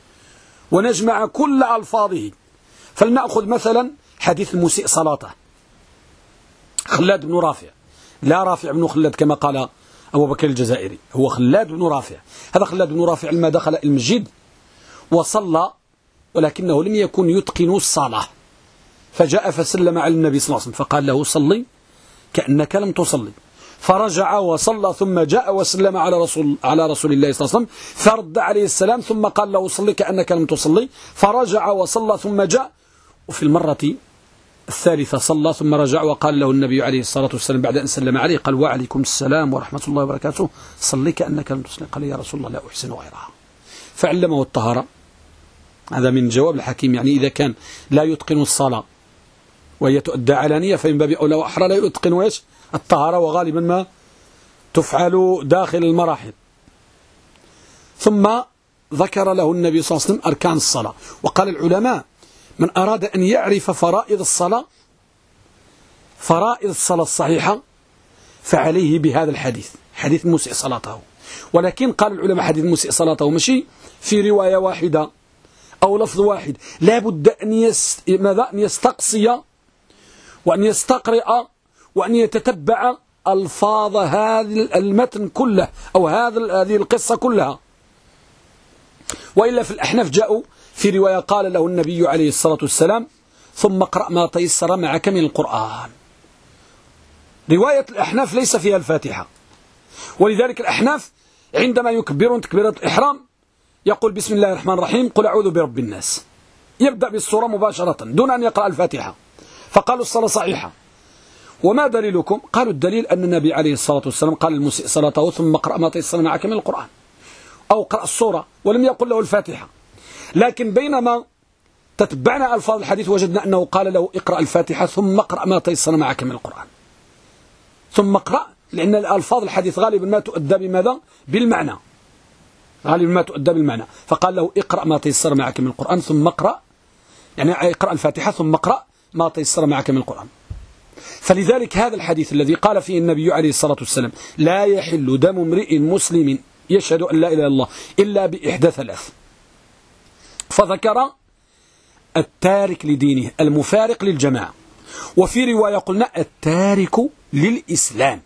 ونجمع كل ألفاظه. فلنأخذ مثلا حديث المسيء صلاته، خلاد بن رافع، لا رافع بن خلاد كما قال أبو بكر الجزائري، هو خلاد بن رافع. هذا خلاد بن رافع لما دخل المسجد وصلى ولكنه لم يكن يتقن الصلاة، فجاء فسلم على النبي صلى الله عليه وسلم فقال له صلي كأنك لم تصلي، فرجع وصلى ثم جاء وسلم على رسول الله صلى الله عليه وسلم فرد عليه السلام ثم قال له صلي كأنك لم تصلي، فرجع وصلى ثم جاء، وفي المرة الثالثة صلى ثم رجع وقال له النبي عليه الصلاة والسلام بعد أن سلم عليه قال وعليكم السلام ورحمة الله وبركاته، صلي كأنك لم تصلي. قال يا رسول الله لا أحسن غيرها، فعلمه الطهارة. هذا من جواب الحكيم، يعني إذا كان لا يتقن الصلاة وهي تؤدى علانية، فإن باب أولى وأحرى لا يتقن ويش الطهارة، وغالبا ما تفعل داخل المراحل. ثم ذكر له النبي صلى الله عليه وسلم أركان الصلاة. وقال العلماء من أراد أن يعرف فرائض الصلاة الصحيحة فعليه بهذا الحديث، حديث مسيء صلاته. ولكن قال العلماء حديث مسيء صلاته ماشي في رواية واحدة أو لفظ واحد، لا بد أن يستقصي وأن يستقرئ وأن يتتبع ألفاظ هذا المتن كله أو هذه القصة كلها. وإلا في الأحناف جاءوا في رواية قال له النبي عليه الصلاة والسلام ثم اقرأ ما تيسر معك من القرآن. رواية الأحناف ليس فيها الفاتحة، ولذلك الأحناف عندما يكبرون تكبيرة الإحرام يقول بسم الله الرحمن الرحيم قل أعوذ برب الناس، يبدأ بالسورة مباشرة دون أن يقرأ الفاتحة، فقالوا الصلاة صحيحة. وما دليلكم؟ قالوا الدليل أن النبي عليه الصلاة والسلام قال المسيء صلاته ثم اقرأ ما تيسر معك من القرآن أو اقرأ السورة، ولم يقل له الفاتحة. لكن بينما تتبعنا ألفاظ الحديث وجدنا أنه قال له اقرأ الفاتحة ثم اقرأ ما تيسر معك من القرآن، ثم اقرأ، لأن الألفاظ الحديث غالبا ما تؤدى بماذا؟ بالمعنى، غالبا ما تؤدى بالمعنى، فقال له اقرأ ما تيسر معك من القرآن ثم اقرأ، يعني اقرأ الفاتحة ثم اقرأ ما تيسر معك من القرآن. فلذلك هذا الحديث الذي قال فيه النبي عليه الصلاة والسلام لا يحل دم امرئ مسلم يشهد أن لا إله إلا الله إلا بإحدى ثلاث، فذكر التارك لدينه المفارق للجماعة، وفي رواية قلنا التارك للإسلام،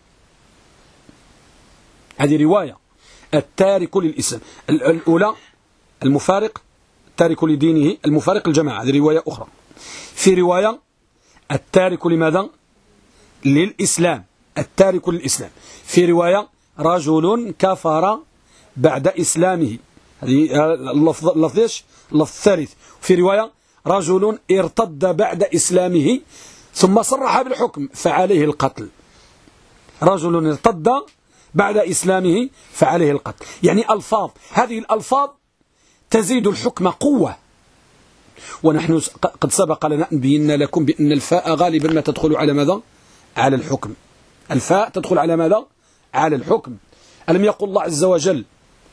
هذه رواية التارك للإسلام. الأولى المفارق التارك لدينه المفارق للجماعة، هذه رواية أخرى. في رواية التارك لماذا؟ للإسلام، التارك للإسلام. في رواية رجل كفر بعد إسلامه، هذه اللفظ الثالث. في رواية رجل ارتد بعد إسلامه ثم صرح بالحكم فعليه القتل، رجل ارتد بعد إسلامه فعليه القتل. يعني ألفاظ، هذه الألفاظ تزيد الحكم قوة. ونحن قد سبق لنا أن بينا لكم بأن الفاء غالبا ما تدخل على ماذا؟ على الحكم. الفاء تدخل على ماذا؟ على الحكم. ألم يقل الله عز وجل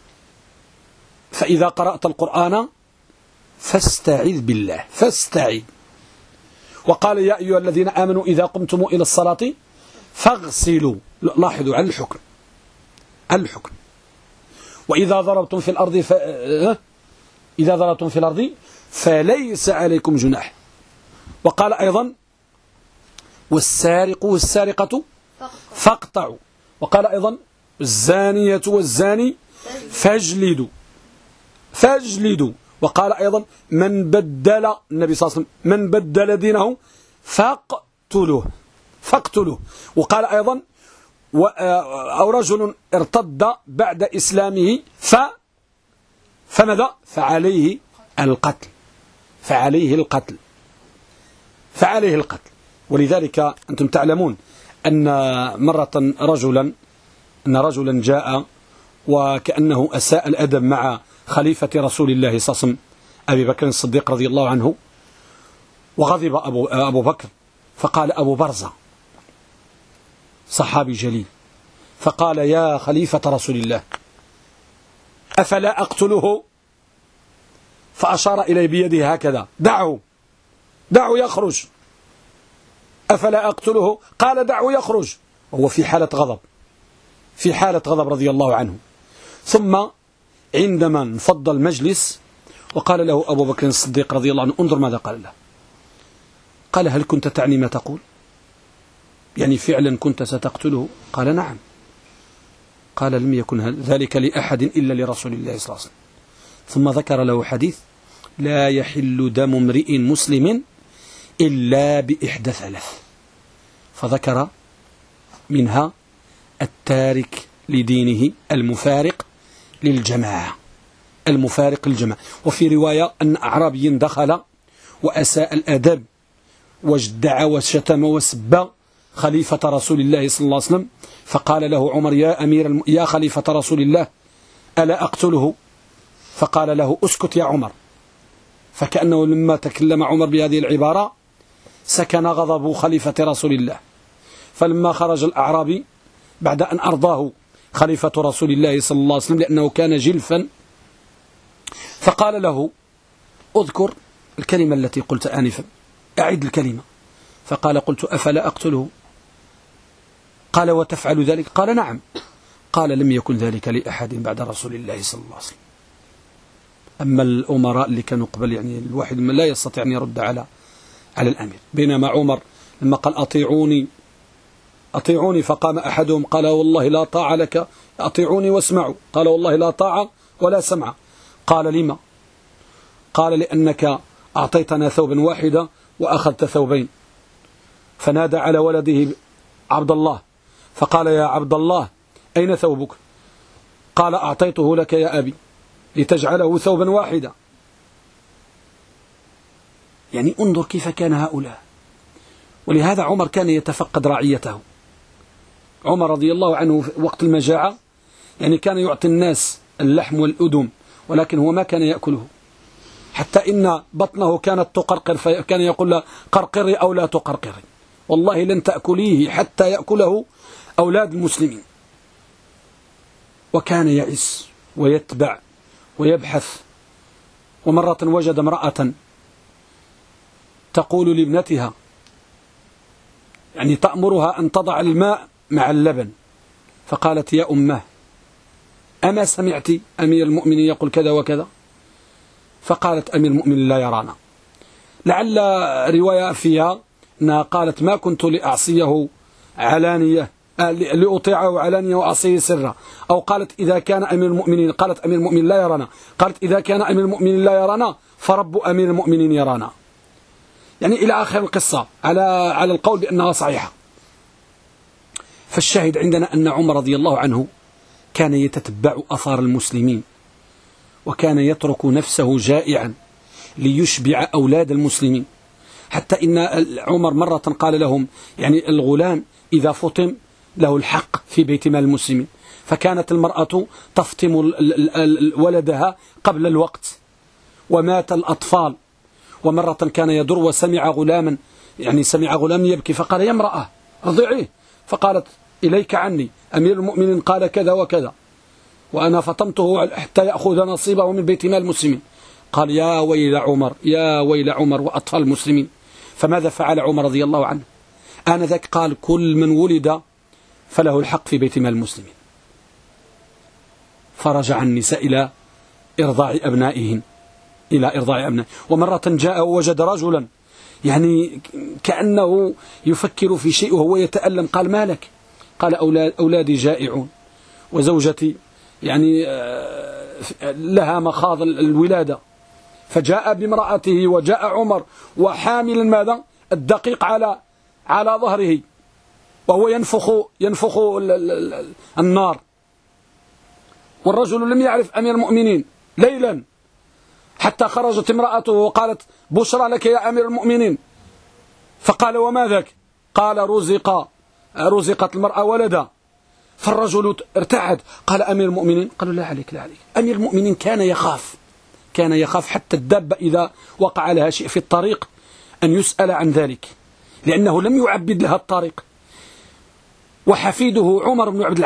فإذا قرأت القرآن فاستعذ بالله، فاستعذ. وقال يا أيها الذين آمنوا إذا قمتم إلى الصلاة فاغسلوا، لاحظوا على الحكم، على الحكم. وإذا ضربتم في الأرض إذا ضربتم في الأرض فليس عليكم جناح. وقال أيضا والسارق والسارقة فاقطعوا. وقال أيضا الزانية والزاني فاجلدوا، فاجلدوا. وقال أيضا من بدل، النبي صلى الله عليه وسلم من بدل دينه فاقتلوه، فاقتلوه. وقال أيضا أو رجل ارتد بعد إسلامه فماذا؟ فعليه القتل، فعليه القتل، فعليه القتل. ولذلك أنتم تعلمون أن مرة رجلا جاء وكأنه أساء الأدب مع خليفة رسول الله صلى الله عليه وسلم أبي بكر الصديق رضي الله عنه، وغضب أبو بكر، فقال أبو برزة صحابي جليل، فقال يا خليفة رسول الله أفلا أقتله؟ فأشار إليه بيده هكذا دعه يخرج. أفلا أقتله؟ قال دعه يخرج، وهو في حالة غضب، في حالة غضب رضي الله عنه. ثم عندما انفض المجلس وقال له أبو بكر الصديق رضي الله عنه انظر ماذا قال له، قال هل كنت تعني ما تقول؟ يعني فعلا كنت ستقتله؟ قال نعم. قال لم يكن ذلك لأحد إلا لرسول الله صلى الله عليه وسلم. ثم ذكر له حديث لا يحل دم امرئ مسلم إلا بإحدى ثلاث، فذكر منها التارك لدينه المفارق للجماعة، المفارق للجماعة. وفي رواية أن أعرابي دخل وأساء الأدب واجدع وشتم وسب خليفة رسول الله صلى الله عليه وسلم، فقال له عمر يا خليفة رسول الله ألا أقتله؟ فقال له اسكت يا عمر. فكأنه لما تكلم عمر بهذه العبارة سكن غضب خليفة رسول الله. فلما خرج الأعرابي بعد أن أرضاه خليفة رسول الله صلى الله عليه وسلم لأنه كان جلفا، فقال له اذكر الكلمة التي قلت آنفا، أعد الكلمة. فقال قلت أفلا أقتله؟ قال وتفعل ذلك؟ قال نعم. قال لم يكن ذلك لأحد بعد رسول الله صلى الله عليه وسلم. أما الأمراء اللي كانوا قبل يعني الواحد من لا يستطيع أن يرد على الأمير. بينما عمر لما قال أطيعوني فقام أحدهم قال والله لا طاعة لك، أطيعوني واسمعوا. قال والله لا طاعة ولا سمع. قال لما؟ قال لأنك أعطيتنا ثوبا واحدا وأخذت ثوبين. فنادى على ولده عبد الله فقال يا عبد الله أين ثوبك؟ قال أعطيته لك يا أبي لتجعله ثوبا واحدا. يعني انظر كيف كان هؤلاء. ولهذا عمر كان يتفقد رعيته. عمر رضي الله عنه وقت المجاعة يعني كان يعطي الناس اللحم والأدم، ولكن هو ما كان يأكله، حتى إن بطنه كانت تقرقر، فكان يقول له قرقري أو لا تقرقري، والله لن تأكليه حتى يأكله أولاد المسلمين. وكان يئس ويتبع ويبحث. ومرة وجد امرأة تقول لابنتها يعني تأمرها أن تضع الماء مع اللبن، فقالت يا أمه أما سمعت أمير المؤمنين يقول كذا وكذا؟ فقالت أمير المؤمنين لا يرانا. لعل رواية فيها أنها قالت ما كنت لأعصيه علانية لأطيعه علانية وأعصيه سرا، أو قالت إذا كان أمير المؤمنين، قالت أمير المؤمنين لا يرانا، قالت إذا كان أمير المؤمنين لا يرانا فرب أمير المؤمنين يرانا، يعني إلى آخر القصة على القول بأنها صحيحة. فالشاهد عندنا أن عمر رضي الله عنه كان يتتبع أثار المسلمين، وكان يترك نفسه جائعا ليشبع أولاد المسلمين، حتى إن عمر مرة قال لهم يعني الغلام إذا فطم له الحق في بيت مال المسلمين، فكانت المرأة تفطم ولدها قبل الوقت، ومات الأطفال. ومرة كان يدر وسمع غلاما يعني سمع غلام يبكي، فقال يا امرأة ارضعيه، فقالت إليك عني أمير المؤمنين قال كذا وكذا وأنا فطمته حتى يأخذ نصيبه من بيت مال المسلمين. قال يا ويل عمر، يا ويل عمر وأطفال المسلمين. فماذا فعل عمر رضي الله عنه؟ آنذاك قال كل من ولد فله الحق في بيت مال المسلمين، فرجع النساء إلى إرضاع أبنائهن، إلى إرضاع أبنائه. ومرة جاء ووجد رجلا يعني كأنه يفكر في شيء وهو يتألم. قال ما لك؟ قال أولادي جائعون وزوجتي يعني لها مخاض الولادة. فجاء بامرأته وجاء عمر وحاملا ماذا؟ الدقيق على ظهره، وهو ينفخ النار، والرجل لم يعرف أمير المؤمنين ليلا، حتى خرجت امرأته وقالت بشرى لك يا أمير المؤمنين. فقال وما ذاك؟ قال رزقت المرأة ولدا. فالرجل ارتعد، قال أمير المؤمنين؟ قالوا لا عليك لا عليك. أمير المؤمنين كان يخاف حتى الدابة إذا وقع لها شيء في الطريق أن يسأل عن ذلك، لأنه لم يعبد لها الطريق. وحفيده عمر بن عبد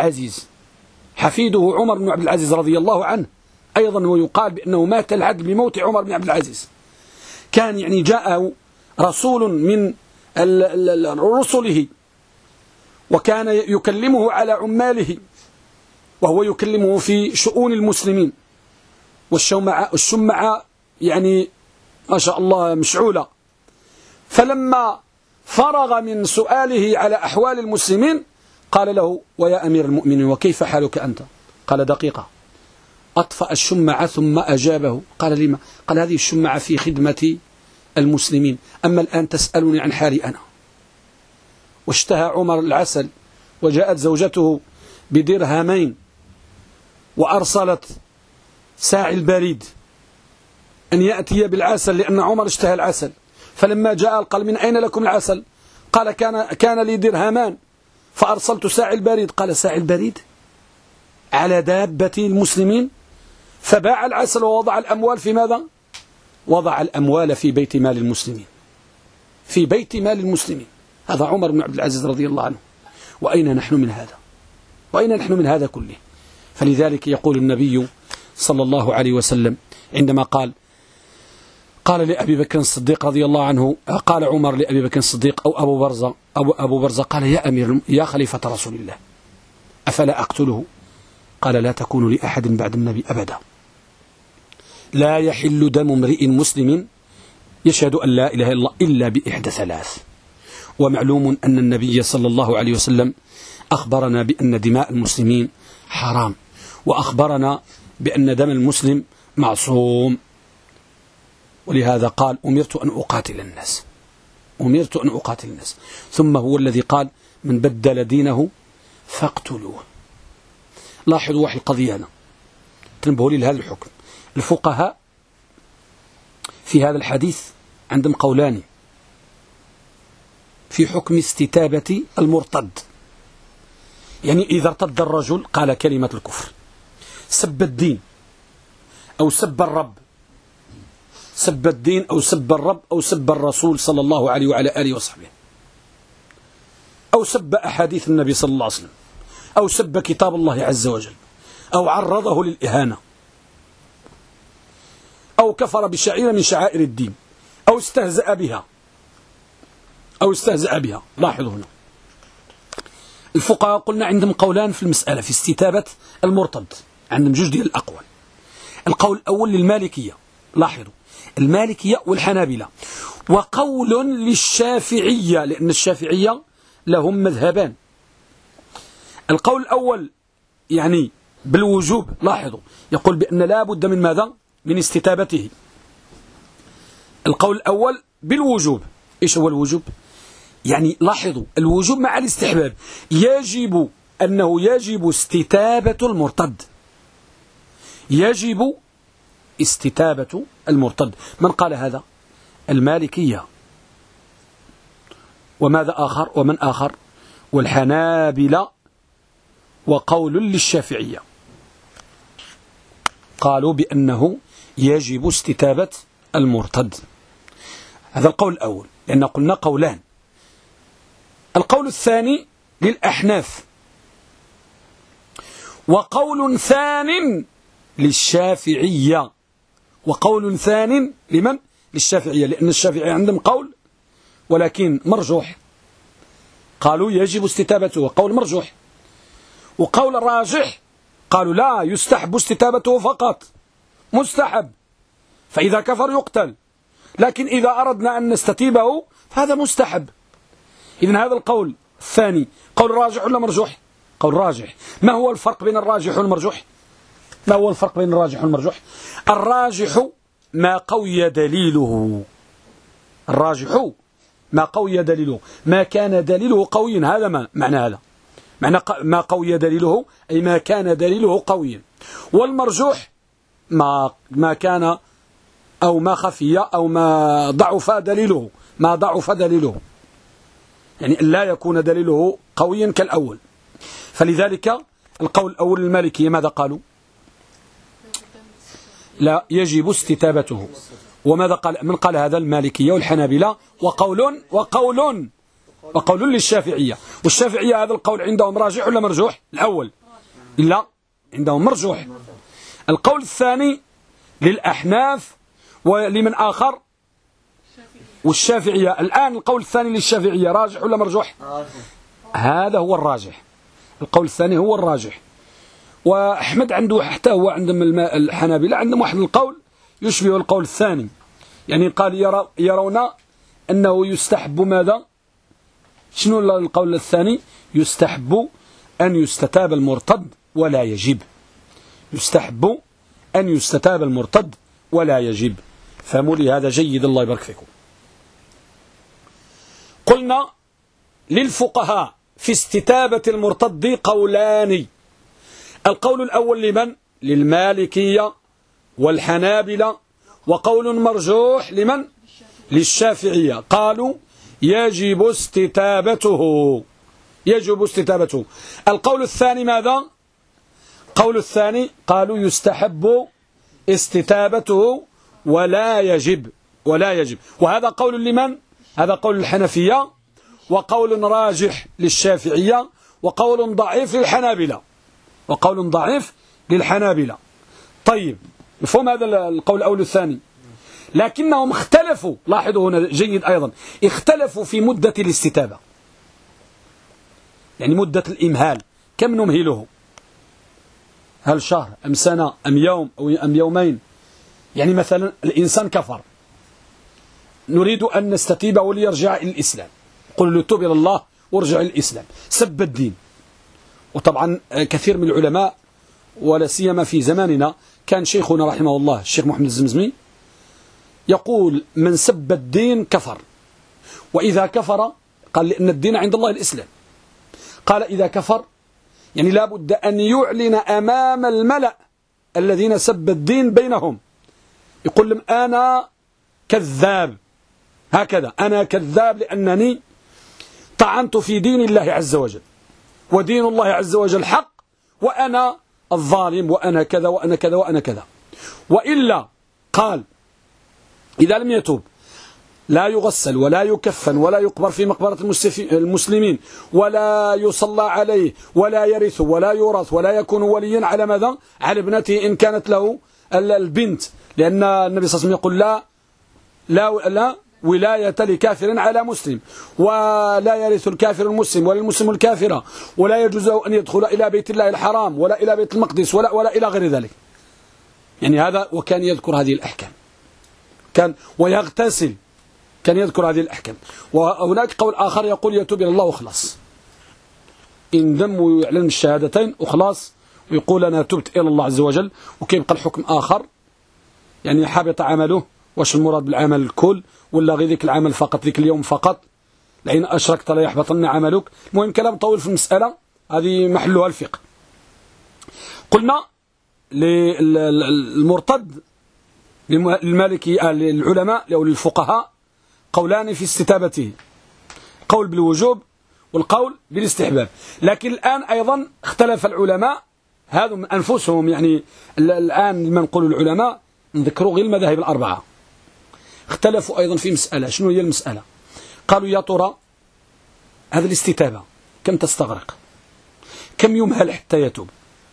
العزيز رضي الله عنه أيضا، ويقال بأنه مات العدل بموت عمر بن عبد العزيز. كان يعني جاءه رسول من رسله وكان يكلمه على عماله، وهو يكلمه في شؤون المسلمين، والشمعة يعني ما شاء الله مشعولة. فلما فرغ من سؤاله على أحوال المسلمين قال له ويا أمير المؤمنين وكيف حالك أنت؟ قال دقيقة. أطفأ الشمعة ثم أجابه. قال لما؟ قال هذه الشمعة في خدمة المسلمين، أما الآن تسألني عن حالي أنا. واشتهى عمر العسل، وجاءت زوجته بدرهمين وأرسلت ساعي البريد أن يأتي بالعسل، لأن عمر اشتهى العسل. فلما جاء قال من أين لكم العسل؟ قال كان لي درهمان فأرسلت ساعي البريد. قال ساعي البريد على دابة المسلمين؟ فباع العسل ووضع الأموال في ماذا؟ وضع الأموال في بيت مال المسلمين. في بيت مال المسلمين. هذا عمر بن عبد العزيز رضي الله عنه. وأين نحن من هذا؟ وأين نحن من هذا كله؟ فلذلك يقول النبي صلى الله عليه وسلم عندما قال لأبي بكر الصديق رضي الله عنه، قال عمر لأبي بكر الصديق أو أبو برزة قال يا خليفة رسول الله أفلا أقتله؟ قال لا تكون لأحد بعد النبي أبدا. لا يحل دم امرئ مسلم يشهد أن لا إله إلا الله إلا بإحدى ثلاث. ومعلوم أن النبي صلى الله عليه وسلم أخبرنا بأن دماء المسلمين حرام، وأخبرنا بأن دم المسلم معصوم، ولهذا قال أمرت أن أقاتل الناس، أمرت أن أقاتل الناس. ثم هو الذي قال من بدل دينه فاقتلوه. لاحظوا واحد القضية هنا تنبهوا لي لهذا الحكم. الفقهاء في هذا الحديث عندهم قولان في حكم استتابة المرتد. يعني إذا ارتد الرجل قال كلمة الكفر، سب الدين أو سب الرب، سب الدين أو سب الرب أو سب الرسول صلى الله عليه وعلى آله وصحبه، أو سب أحاديث النبي صلى الله عليه وسلم، أو سب كتاب الله عز وجل، أو عرضه للإهانة، أو كفر بشعيرة من شعائر الدين، أو استهزأ بها، أو استهزأ بها. لاحظوا هنا الفقهاء قلنا عندهم قولان في المسألة في استتابة المرتد، عندهم جوج ديال الأقوال. القول الأول للمالكية، لاحظوا المالكية والحنابلة، وقول للشافعية لأن الشافعية لهم مذهبان. القول الأول يعني بالوجوب، لاحظوا يقول بأن لا بد من ماذا؟ من استتابته. القول الأول بالوجوب. إيش هو الوجوب؟ يعني لاحظوا الوجوب مع الاستحباب، يجب أنه يجب استتابة المرتد، يجب استتابة المرتد. من قال هذا؟ المالكية. وماذا آخر؟ ومن آخر؟ والحنابلة، وقول للشافعية قالوا بأنه يجب استتابة المرتد. هذا القول الأول، لأن قلنا قولان. القول الثاني للأحناف، وقول ثان للشافعية، وقول ثان لمن؟ للشافعية، لأن الشافعية عندهم قول ولكن مرجوح، قالوا يجب استتابته، قول مرجوح. وقول راجح قالوا لا يستحب استتابته فقط، مستحب، فإذا كفر يقتل، لكن إذا أردنا أن نستتيبه فهذا مستحب. إذن هذا القول الثاني قول راجح ولا مرجوح؟ قول راجح. ما هو الفرق بين الراجح والمرجوح؟ ما هو الفرق بين الراجح والمرجوح؟ الراجح ما قوي دليله، الراجح ما قوي دليله، ما كان دليله قويا، هذا ما معنى هذا، معنى ما قوي دليله أي ما كان دليله قويا. والمرجوح ما كان أو ما خفي أو ما ضعف دليله، ما ضعف دليله، يعني لا يكون دليله قويا كالأول. فلذلك القول الأول المالكية ماذا قالوا؟ لا يجب استتابته. وماذا قال؟ من قال هذا؟ المالكية والحنابلة، وقول للشافعية. والشافعية هذا القول عندهم راجح ولا مرجوح؟ الأول لا، عندهم مرجوح. القول الثاني للأحناف ولمن آخر؟ والشافعية. الآن القول الثاني للشافعية راجح ولا مرجوح؟ هذا هو الراجح، القول الثاني هو الراجح. وأحمد عنده حتى هو عندهم الحنابلة عندهم واحد القول يشبه القول الثاني، يعني قال يرون أنه يستحب ماذا؟ شنو القول الثاني؟ يستحب أن يستتاب المرتد ولا يجب، يستحب أن يستتاب المرتد ولا يجب. فهموا لي هذا جيد، الله يبارك فيكم. قلنا للفقهاء في استتابة المرتد قولان. القول الأول لمن؟ للمالكية والحنابلة، وقول مرجوح لمن؟ للشافعية، قالوا يجب استتابته، يجب استتابته. القول الثاني ماذا؟ قول الثاني قالوا يستحب استتابته ولا يجب، ولا يجب. وهذا قول لمن؟ هذا قول الحنفية، وقول راجح للشافعية، وقول ضعيف للحنابلة، وقول ضعيف للحنابلة. طيب مفهوم هذا القول الأول الثاني؟ لكنهم اختلفوا، لاحظوا هنا جيد أيضا، اختلفوا في مدة الاستتابة، يعني مدة الإمهال كم نمهله؟ هل شهر أم سنة أم يوم أو أم يومين؟ يعني مثلا الإنسان كفر، نريد أن نستتيبه وليرجع إلى الإسلام، قل له توب إلى الله وارجع إلى الإسلام، سب الدين. وطبعا كثير من العلماء ولا سيما في زماننا كان شيخنا رحمه الله الشيخ محمد الزمزمي يقول من سب الدين كفر، وإذا كفر قال لأن الدين عند الله الإسلام، قال إذا كفر يعني لا بد أن يعلن أمام الملأ الذين سب الدين بينهم، يقول لهم أنا كذاب، هكذا أنا كذاب لأنني طعنت في دين الله عز وجل، ودين الله عز وجل حق، وأنا الظالم، وأنا كذا وأنا كذا وأنا كذا. وإلا قال إذا لم يتوب لا يغسل ولا يكفن ولا يقبر في مقبرة المسلمين ولا يصلى عليه ولا يرث ولا يورث ولا يكون وليا على ماذا؟ على ابنته إن كانت له البنت، لأن النبي صلى الله عليه وسلم يقول لا ولاية لكافر على مسلم، ولا يرث الكافر المسلم ولا المسلم الكافر، ولا يجوز أن يدخل إلى بيت الله الحرام ولا إلى بيت المقدس ولا إلى غير ذلك. يعني هذا، وكان يذكر هذه الأحكام، كان ويغتسل، كان يذكر هذه الأحكام. وهناك قول آخر يقول يتوب إلى الله وخلاص، إن دم ويعلن الشهادتين وخلاص، ويقول أنا تبت إلى الله عز وجل، وكيبقى الحكم آخر، يعني حابط عمله، واش المراد بالعمل الكل ولا غير ذيك العمل فقط، ذيك اليوم فقط، لئن أشركت لا يحبطن عملك. المهم كلام طويل في المسألة هذه، محلها الفقه. قلنا للمرتد للمالكي للعلماء أو للفقهاء قولان في استتابته، قول بالوجوب والقول بالاستحباب. لكن الآن أيضا اختلف العلماء هذا من أنفسهم، يعني الآن لما نقول العلماء نذكروا غير المذاهب الأربعة، اختلفوا أيضا في مسألة. شنو هي المسألة؟ قالوا يا ترى هذه الاستتابة كم تستغرق؟ كم يمهل حتى يتوب؟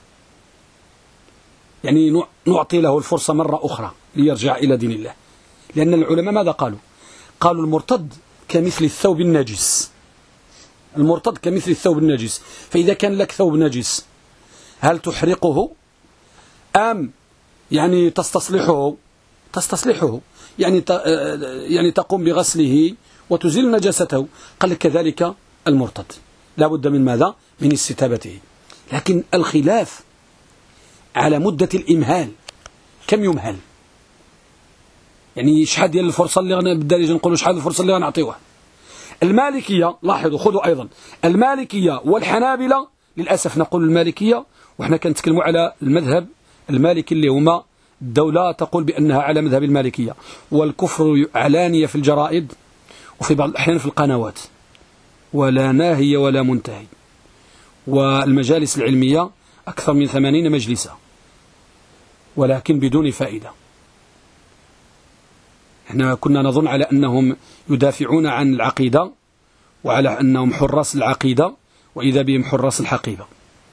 يعني نعطي له الفرصة مرة أخرى ليرجع إلى دين الله. لأن العلماء ماذا قالوا؟ قالوا المرتد كمثل الثوب النجس، المرتد كمثل الثوب النجس، فإذا كان لك ثوب نجس هل تحرقه أم يعني تستصلحه؟ يعني تقوم بغسله وتزيل نجاسته. قال لك كذلك المرتد لا بد من ماذا؟ من استتابته. لكن الخلاف على مدة الإمهال، كم يمهل؟ يعني شحال ديال الفرصة اللي بالدارجة نقولوا شحال الفرصة اللي غنعطيوها. المالكية لاحظوا، خذوا أيضا المالكية والحنابلة، للأسف نقول المالكية وإحنا كنتكلموا على المذهب المالكي اللي هما الدولة تقول بأنها على مذهب المالكية، والكفر علانية في الجرائد وفي بعض الأحيان في القنوات، ولا ناهي ولا منتهي، والمجالس العلمية أكثر من 80 مجلسا، ولكن بدون فائدة. احنا كنا نظن على أنهم يدافعون عن العقيدة وعلى أنهم حراس العقيدة، وإذا بهم حراس الحقيبة.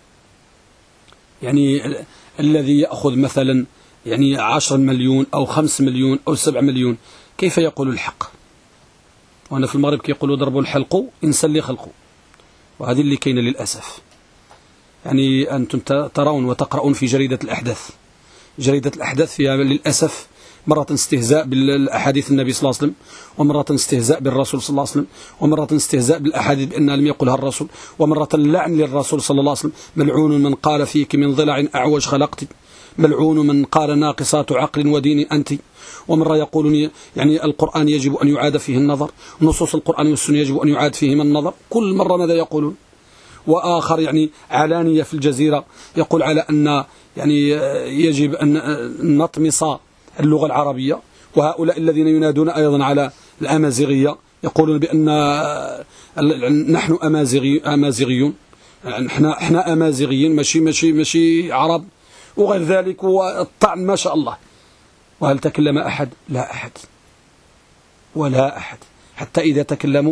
يعني الذي يأخذ مثلا يعني 10 مليون أو 5 مليون أو 7 مليون كيف يقول الحق؟ وأنا في المغرب كيقولوا ضربوا الحلق إنسان اللي خلقوا، وهذه اللي كاينة للأسف. يعني أنتم ترون وتقرؤون في جريدة الأحداث، جريدة الأحداث فيها للأسف مرة استهزاء بالأحاديث النبي صلى الله عليه وسلم، ومرة استهزاء بالرسول صلى الله عليه وسلم، ومرة استهزاء بالأحاديث بأنها لم يقلها الرسول، ومرة اللعن للرسول صلى الله عليه وسلم: ملعون من قال فيك من ضلع أعوج خلقت، ملعون من قال ناقصات عقل ودين أنت. ومرة يقولون يعني القرآن يجب أن يعاد فيه النظر، نصوص القرآن والسنة يجب أن يعاد فيهما النظر، كل مرة ماذا يقولون؟ وآخر يعني علانية في الجزيرة يقول على أن يعني يجب أن نطمس اللغة العربية، وهؤلاء الذين ينادون أيضا على الأمازيغية يقولون بأن نحن أمازيغيون، احنا أمازيغيين ماشي عرب وغير ذلك، والطعن ما شاء الله. وهل تكلم أحد؟ لا أحد ولا أحد. حتى إذا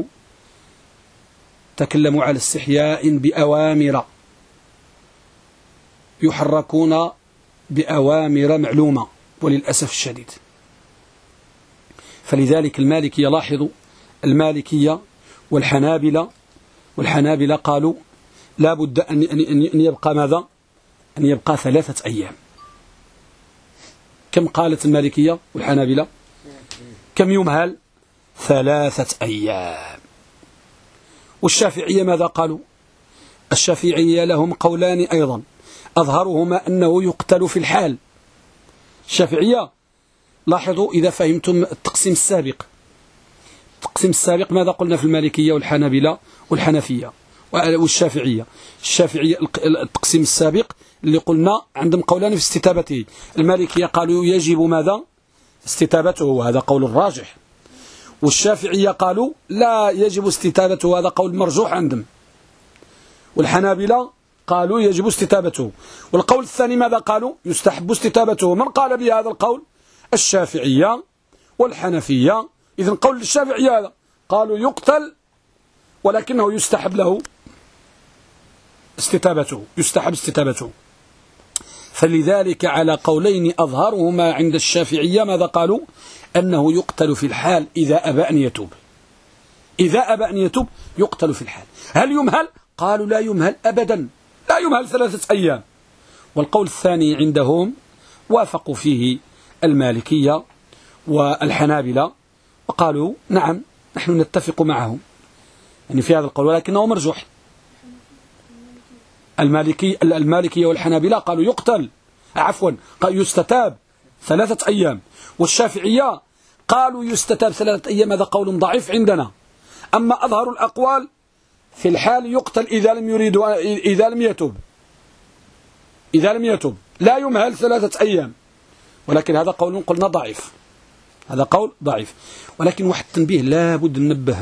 تكلموا على استحياء بأوامر يحركون بأوامر معلومة وللأسف الشديد. فلذلك المالكية، لاحظوا المالكية والحنابلة قالوا لا بد أن يبقى ماذا؟ أن يبقى 3 أيام. كم قالت المالكية والحنابلة؟ كم يمهل؟ 3 أيام. والشافعية ماذا قالوا؟ الشافعية لهم قولان أيضا، أظهرهما أنه يقتل في الحال. الشافعية لاحظوا إذا فهمتم التقسيم السابق، ماذا قلنا في المالكية والحنابلة والحنفية والشافعية؟ التقسيم السابق اللي قلنا عندهم قولان في استتابته. المالكية قالوا يجب ماذا؟ استتابته، وهذا قول الراجح. والشافعية قالوا لا يجب استتابته، هذا قول مرجوح عندهم. والحنابلة قالوا يجب استتابته. والقول الثاني ماذا قالوا؟ يستحب استتابته. من قال بهذا القول؟ الشافعية والحنفية. إذن قول الشافعية هذا، قالوا يقتل ولكنه يستحب له استتابته، يستحب استتابته. فلذلك على قولين أظهرهما عند الشافعية ماذا قالوا؟ أنه يقتل في الحال إذا أبى أن يتوب. إذا أبى أن يتوب يقتل في الحال. هل يمهل؟ قالوا لا يمهل أبدا، لا يمهل 3 أيام. والقول الثاني عندهم وافقوا فيه المالكية والحنابلة وقالوا نعم نحن نتفق معهم يعني في هذا القول، ولكنه مرجوح. المالكية والحنابلة قالوا يقتل، عفوا قالوا يستتاب 3 أيام. والشافعية قالوا يستتاب 3 أيام، هذا قول ضعيف عندنا. أما أظهر الأقوال في الحال يقتل إذا لم يتوب لا يمهل 3 أيام. ولكن هذا قول قلنا ضعيف، هذا قول ضعيف. ولكن واحد التنبيه لا بد ننبه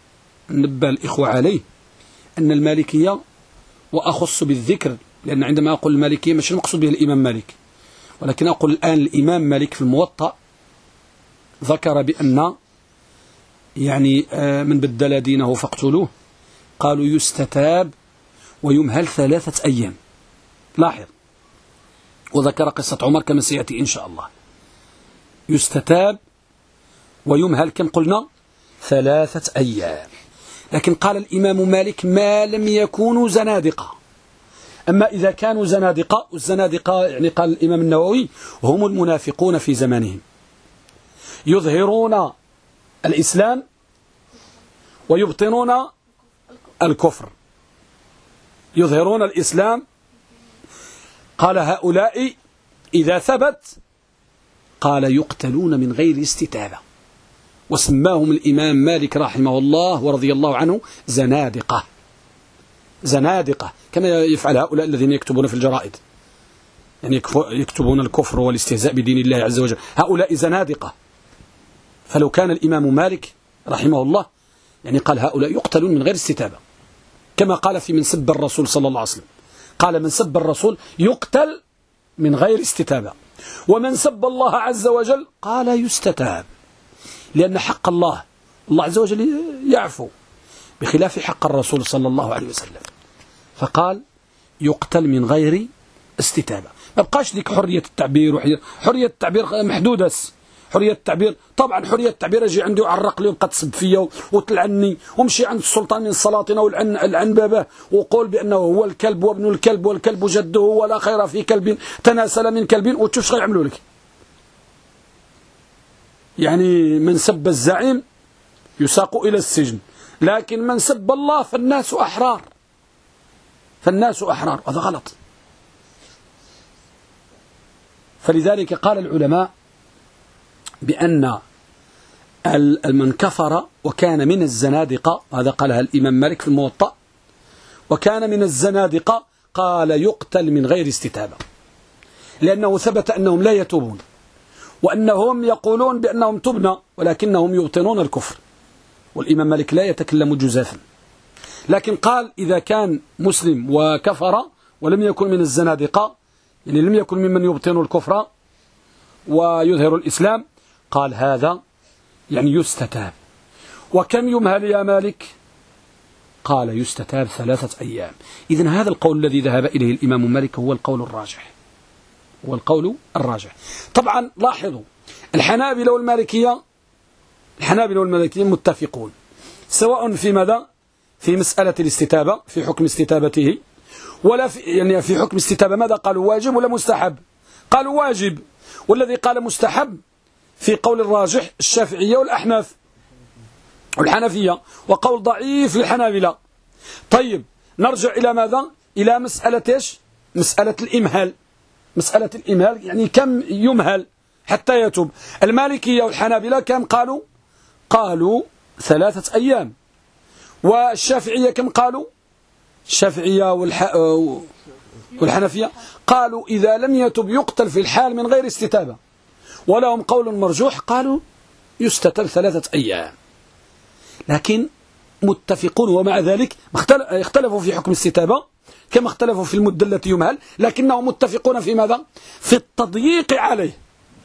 الإخوة عليه، أن المالكية، وأخص بالذكر لأن عندما أقول المالكية مش المقصود به الإمام مالك، ولكن أقول الآن الإمام مالك في الموطأ ذكر بأن يعني من بدل دينه فاقتلوه، قالوا يستتاب ويمهل 3 أيام. لاحظ، وذكر قصة عمر كما سيأتي إن شاء الله. يستتاب ويمهل كم قلنا؟ 3 أيام. لكن قال الإمام مالك ما لم يكونوا زنادقة. أما إذا كانوا زنادقة، والزنادقة يعني قال الإمام النووي هم المنافقون في زمانهم، يظهرون الإسلام ويبطنون الكفر. يظهرون الإسلام، قال هؤلاء إذا ثبت قال يقتلون من غير استتابة، وسماهم الإمام مالك رحمه الله ورضي الله عنه زنادقة. زنادقة كما يفعل هؤلاء الذين يكتبون في الجرائد، يعني يكتبون الكفر والاستهزاء بدين الله عز وجل، هؤلاء زنادقة. فلو كان الإمام مالك رحمه الله يعني قال هؤلاء يقتلون من غير استتابة، كما قال في من سب الرسول صلى الله عليه وسلم، قال من سب الرسول يقتل من غير استتابة، ومن سب الله عز وجل قال يستتاب، لأن حق الله عز وجل يعفو بخلاف حق الرسول صلى الله عليه وسلم، فقال يقتل من غير استتابة. ما بقاش ذيك حرية التعبير، حرية التعبير محدودة. حرية التعبير طبعا، حرية التعبير يجي عندي وعرق لي وبقى تسب فيا وتلعني، ومشي عند السلطان من السلاطين والعن بابه وقول بأنه هو الكلب وابن الكلب والكلب جده ولا خير في كلب تناسل من كلب، وتشوف شغل يعملوا لك. يعني من سب الزعيم يساق إلى السجن، لكن من سب الله فالناس أحرار، هذا غلط. فلذلك قال العلماء بأن من كفر وكان من الزنادقة، هذا قالها الإمام مالك في الموطأ، وكان من الزنادقة قال يقتل من غير استتابة، لأنه ثبت أنهم لا يتوبون، وأنهم يقولون بأنهم تبنا ولكنهم يبطنون الكفر، والإمام مالك لا يتكلم جزافا. لكن قال إذا كان مسلم وكفر ولم يكن من الزنادقة، يعني لم يكن ممن يبطن الكفر ويظهر الإسلام، قال هذا يعني يستتاب. وكم يمهل يا مالك؟ قال يستتاب 3 أيام. إذن هذا القول الذي ذهب إليه الإمام مالك هو القول الراجح، هو القول الراجح. طبعا لاحظوا الحنابلة والمالكية متفقون سواء في ماذا؟ في مسألة الاستتابة، في حكم استتابته، ولا في حكم استتابة ماذا قالوا؟ واجب ولا مستحب؟ قالوا واجب. والذي قال مستحب في قول الراجح الشافعية والأحناف والحنفية، وقول ضعيف للحنابلة. طيب نرجع إلى ماذا؟ إلى مسألة إيش؟ مسألة الإمهال. مسألة الإمهال يعني كم يمهل حتى يتوب. المالكية والحنابلة كم قالوا؟ قالوا 3 أيام. والشافعية كم قالوا؟ الشافعية والحنفية قالوا إذا لم يتب يقتل في الحال من غير استتابة. ولهم قول مرجوح قالوا يستتب 3 أيام. لكن متفقون، ومع ذلك اختلفوا في حكم الاستتابة كما اختلفوا في المدة التي يمهل، لكنهم متفقون في ماذا؟ في التضييق عليه.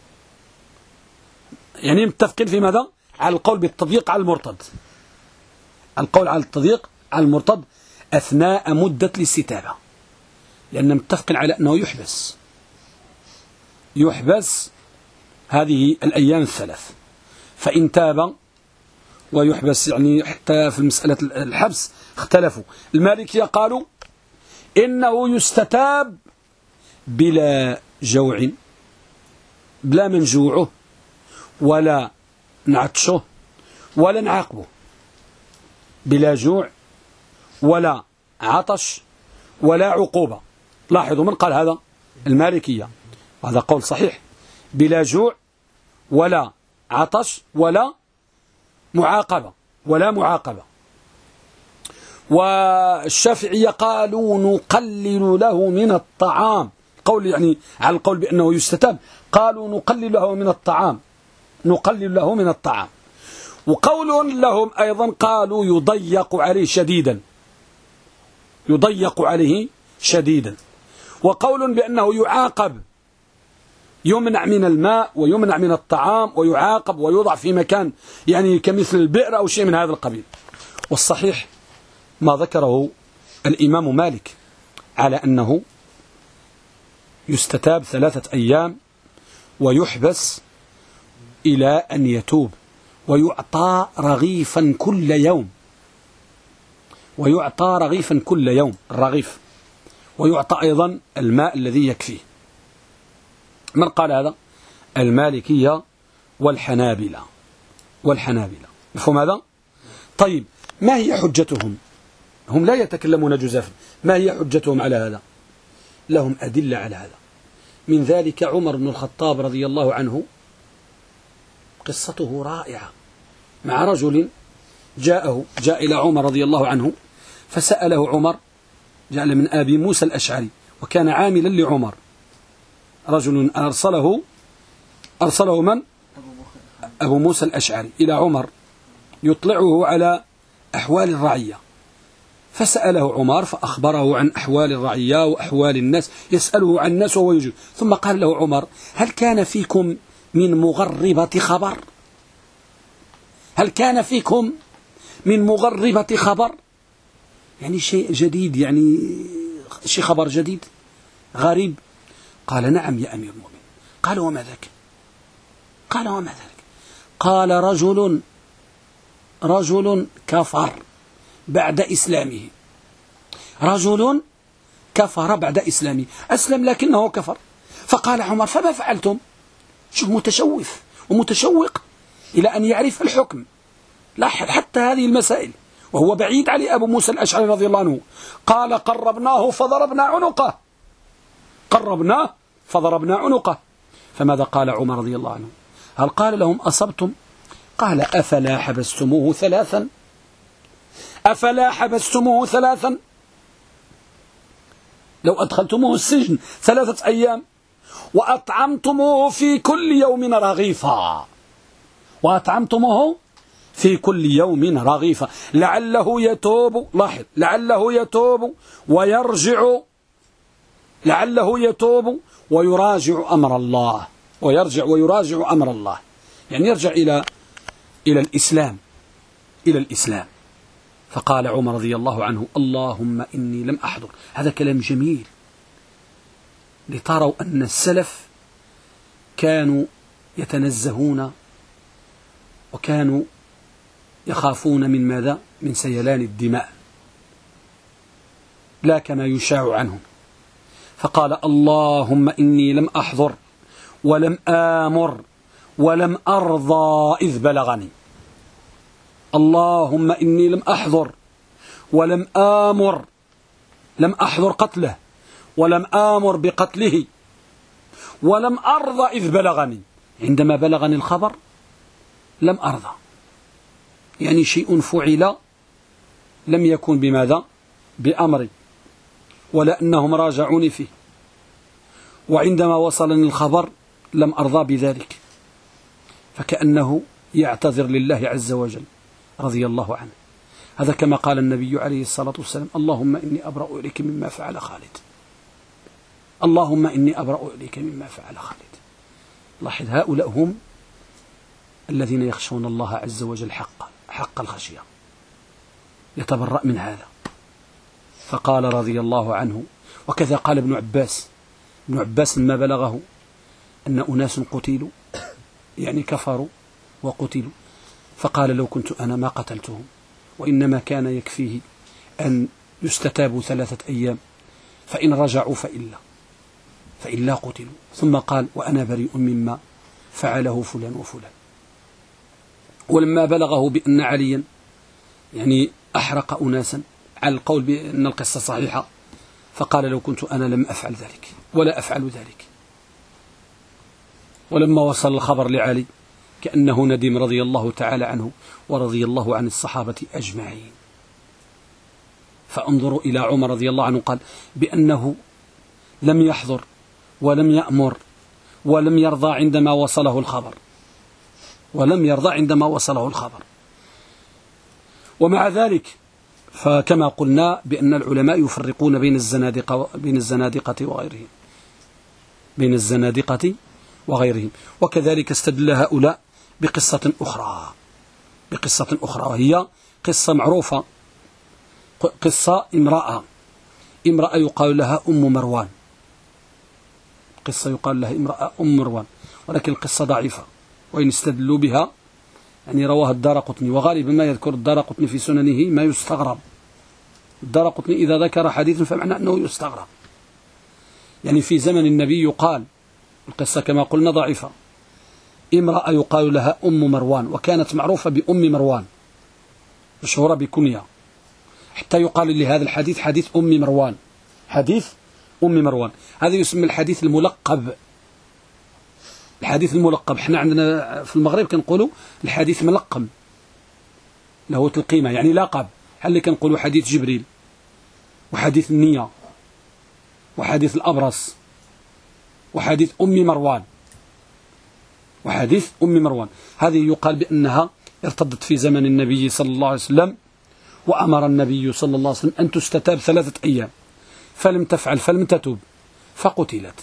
يعني متفقين في ماذا؟ على القول بالتضييق على المرتد، القول على التضييق على المرتد أثناء مدة الاستتابة، لأننا متفقين على أنه يحبس هذه الأيام 3. فإن تاب ويحبس، يعني حتى في مسألة الحبس اختلفوا. المالكية قالوا إنه يستتاب بلا جوع، بلا منجوعه ولا نعطشه ولا نعاقبه، بلا جوع ولا عطش ولا عقوبة. لاحظوا من قال هذا؟ المالكية، هذا قول صحيح، بلا جوع ولا عطش ولا معاقبة والشافعية قالوا نقلل له من الطعام، قول يعني على القول بأنه يستتاب قالوا نقلل له من الطعام. وقول لهم أيضا قالوا يضيق عليه شديدا. وقول بأنه يعاقب، يمنع من الماء ويمنع من الطعام ويعاقب ويوضع في مكان يعني كمثل البئر أو شيء من هذا القبيل. والصحيح ما ذكره الإمام مالك على أنه يستتاب 3 أيام ويحبس إلى أن يتوب، ويعطى رغيفا كل يوم، الرغيف، ويعطى أيضا الماء الذي يكفيه. من قال هذا؟ المالكية والحنابلة. مفهوم هذا؟ طيب ما هي حجتهم؟ هم لا يتكلمون جزافا. ما هي حجتهم على هذا؟ لهم أدلة على هذا. من ذلك عمر بن الخطاب رضي الله عنه، قصته رائعة، مع رجل جاء إلى عمر رضي الله عنه فسأله عمر، جاء من أبي موسى الأشعري وكان عاملا لعمر، رجل أرسله من؟ أبو موسى الأشعري إلى عمر يطلعه على أحوال الرعية. فسأله عمر فأخبره عن أحوال الرعية وأحوال الناس، يسأله عن الناس وهو يجيب. ثم قال له عمر هل كان فيكم من مغربة خبر؟ هل كان فيكم من مغربة خبر؟ يعني شيء جديد، يعني شيء خبر جديد غريب. قال نعم يا أمير المؤمنين. قال وما ذاك؟ قال رجل كفر بعد إسلامه، أسلم لكنه كفر. فقال عمر فما فعلتم؟ شوف متشوق إلى أن يعرف الحكم، لاحظ حتى هذه المسائل، وهو بعيد علي أبو موسى الأشعري رضي الله عنه. قال قربناه فضربنا عنقه. فماذا قال عمر رضي الله عنه؟ هل قال لهم أصبتم؟ قال أفلا حبستموه ثلاثا لو أدخلتموه السجن 3 أيام وأطعمتموه في كل يوم رغيفا لعله يتوب. لاحظ، لعله يتوب ويراجع أمر الله، ويراجع أمر الله، يعني يرجع إلى الإسلام. إلى الإسلام. فقال عمر رضي الله عنه: اللهم إني لم أحضر. هذا كلام جميل لتروا أن السلف كانوا يتنزهون وكانوا يخافون من ماذا؟ من سيلان الدماء، لا كما يشاع عنهم. فقال: اللهم إني لم أحضر ولم آمر ولم أرضى إذ بلغني. اللهم إني لم أحضر ولم آمر، لم أحضر قتله ولم آمر بقتله ولم أرضى إذ بلغني. عندما بلغني الخبر لم أرضى، يعني شيء فعل لم يكن بماذا؟ بأمري، ولا أنهم راجعوني فيه، وعندما وصلني الخبر لم أرضى بذلك. فكأنه يعتذر لله عز وجل رضي الله عنه. هذا كما قال النبي عليه الصلاة والسلام: اللهم إني أبرأ إليك مما فعل خالد. اللهم إني أبرأ إليك مما فعل خالد. لاحظ، هؤلاء هم الذين يخشون الله عز وجل حق الخشية، يتبرأ من هذا. فقال رضي الله عنه، وكذا قال ابن عباس. ابن عباس لما بلغه أن أناس قتلوا، يعني كفروا وقتلوا، فقال: لو كنت أنا ما قتلتهم، وإنما كان يكفيه أن يستتابوا 3 أيام، فإن رجعوا فإلا قتلوا. ثم قال: وأنا بريء مما فعله فلان وفلان. ولما بلغه بأن عليا يعني أحرق أناسا، على القول بأن القصة صحيحة، فقال: لو كنت أنا لم أفعل ذلك ولا أفعل ذلك. ولما وصل الخبر لعلي كأنه ندم رضي الله تعالى عنه ورضي الله عن الصحابة أجمعين. فانظروا إلى عمر رضي الله عنه، قال بأنه لم يحضر ولم يأمر ولم يرضى عندما وصله الخبر، ومع ذلك فكما قلنا بأن العلماء يفرقون بين الزنادقة وغيرهم. وكذلك استدل هؤلاء بقصة أخرى وهي قصة معروفة، قصة امرأة يقال لها أم مروان، ولكن القصة ضعيفة، وإن استدلوا بها يعني رواها الدارقطني، وغالبا ما يذكر الدارقطني في سننه ما يستغرب. الدارقطني إذا ذكر حديث فمعنى أنه يستغرب. يعني في زمن النبي يقال القصة كما قلنا ضعيفة، امرأة يقال لها أم مروان، وكانت معروفة بأم مروان، مشهورة بكنية، حتى يقال لهذا الحديث حديث أم مروان. هذا يسمى الحديث الملقب. احنا عندنا في المغرب كنقولوا الحديث ملقم، له القيمة يعني لقب. هل كنقولوا حديث جبريل، وحديث النية، وحديث الأبرص، وحديث أم مروان. هذه يقال بأنها ارتدت في زمن النبي صلى الله عليه وسلم، وأمر النبي صلى الله عليه وسلم أن تستتاب 3 أيام، فلم تفعل، فلم تتوب، فقتلت.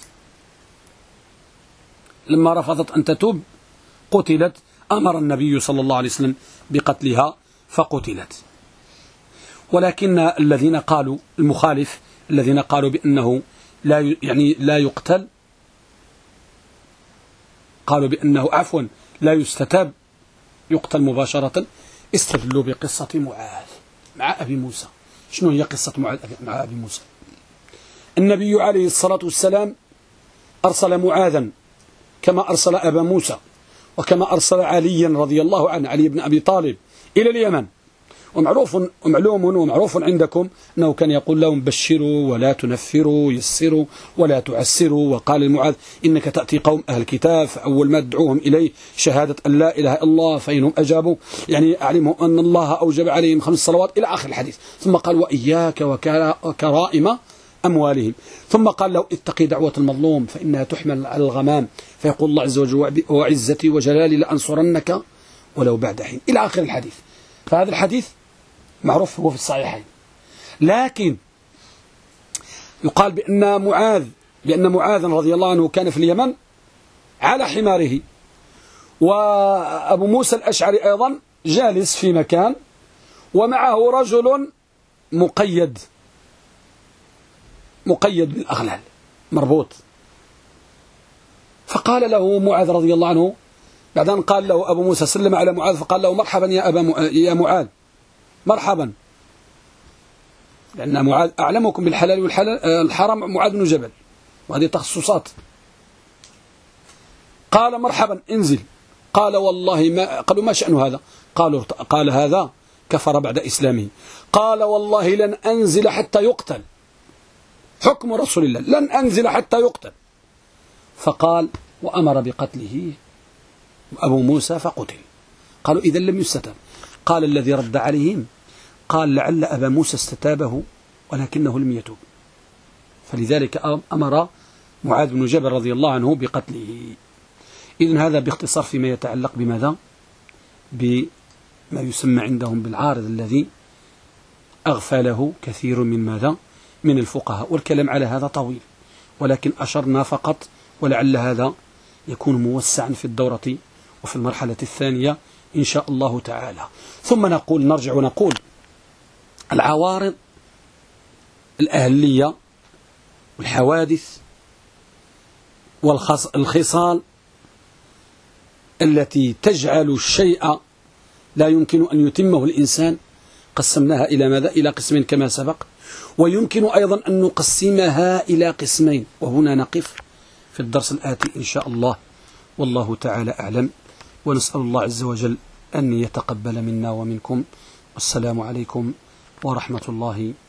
لما رفضت أن تتوب قتلت، أمر النبي صلى الله عليه وسلم بقتلها فقتلت. ولكن الذين قالوا المخالف، الذين قالوا بأنه لا يقتل، قالوا بأنه عفوا لا يستتاب، يقتل مباشرة، استدلوا بقصة معاذ مع أبي موسى. شنو هي قصة معاذ مع أبي موسى؟ النبي عليه الصلاة والسلام أرسل معاذا كما أرسل أبا موسى، وكما أرسل عليا رضي الله عنه، علي بن أبي طالب، إلى اليمن. ومعروف عندكم أنه كان يقول لهم: بشروا ولا تنفروا، يسروا ولا تعسروا. وقال لمعاذ: إنك تأتي قوم أهل الكتاب، فأول ما تدعوهم إليه شهادة أن لا إله إلا الله، فإنهم أجابوا يعني أعلموا أن الله أوجب عليهم 5 صلوات، إلى آخر الحديث. ثم قال: وإياك وكرائم أموالهم. ثم قال له: اتقي دعوة المظلوم فإنها تحمل على الغمام، فيقول الله عز وجل: وعزتي وجلالي لأنصرنك ولو بعد حين، إلى آخر الحديث. فهذا الحديث معروف هو في الصحيحين. لكن يقال بأن معاذ رضي الله عنه كان في اليمن على حماره، وأبو موسى الأشعري أيضا جالس في مكان ومعه رجل مقيد بالأغلال مربوط. فقال له معاذ رضي الله عنه، بعد أن قال له أبو موسى سلم على معاذ، فقال له مرحبا يا معاذ، مرحبا، لأن معاذ أعلمكم بالحلال والحرام معاذ بن جبل، وهذه تخصصات. قال مرحبا انزل. قال والله ما، قالوا ما شأن هذا؟ قال هذا كفر بعد إسلامه. قال والله لن أنزل حتى يقتل، حكم رسول الله لن أنزل حتى يقتل. فقال وأمر بقتله أبو موسى فقتل. قالوا إذا لم يستتب. قال الذي رد عليهم قال لعل أبا موسى استتابه ولكنه لم يتوب، فلذلك أمر معاذ بن جبل رضي الله عنه بقتله. إذن هذا باختصار فيما يتعلق بماذا؟ بما يسمى عندهم بالعارض الذي أغفله كثير من ماذا؟ من الفقهاء، والكلام على هذا طويل، ولكن أشرنا فقط، ولعل هذا يكون موسعا في الدورة وفي المرحلة الثانية إن شاء الله تعالى. ثم نرجع ونقول العوارض الأهلية والحوادث والخصال التي تجعل الشيء لا يمكن أن يتمه الإنسان قسمناها إلى ماذا؟ إلى قسمين كما سبق، ويمكن أيضا أن نقسمها إلى قسمين، وهنا نقف في الدرس الآتي إن شاء الله، والله تعالى أعلم، ونسأل الله عز وجل أن يتقبل منا ومنكم، والسلام عليكم ورحمة الله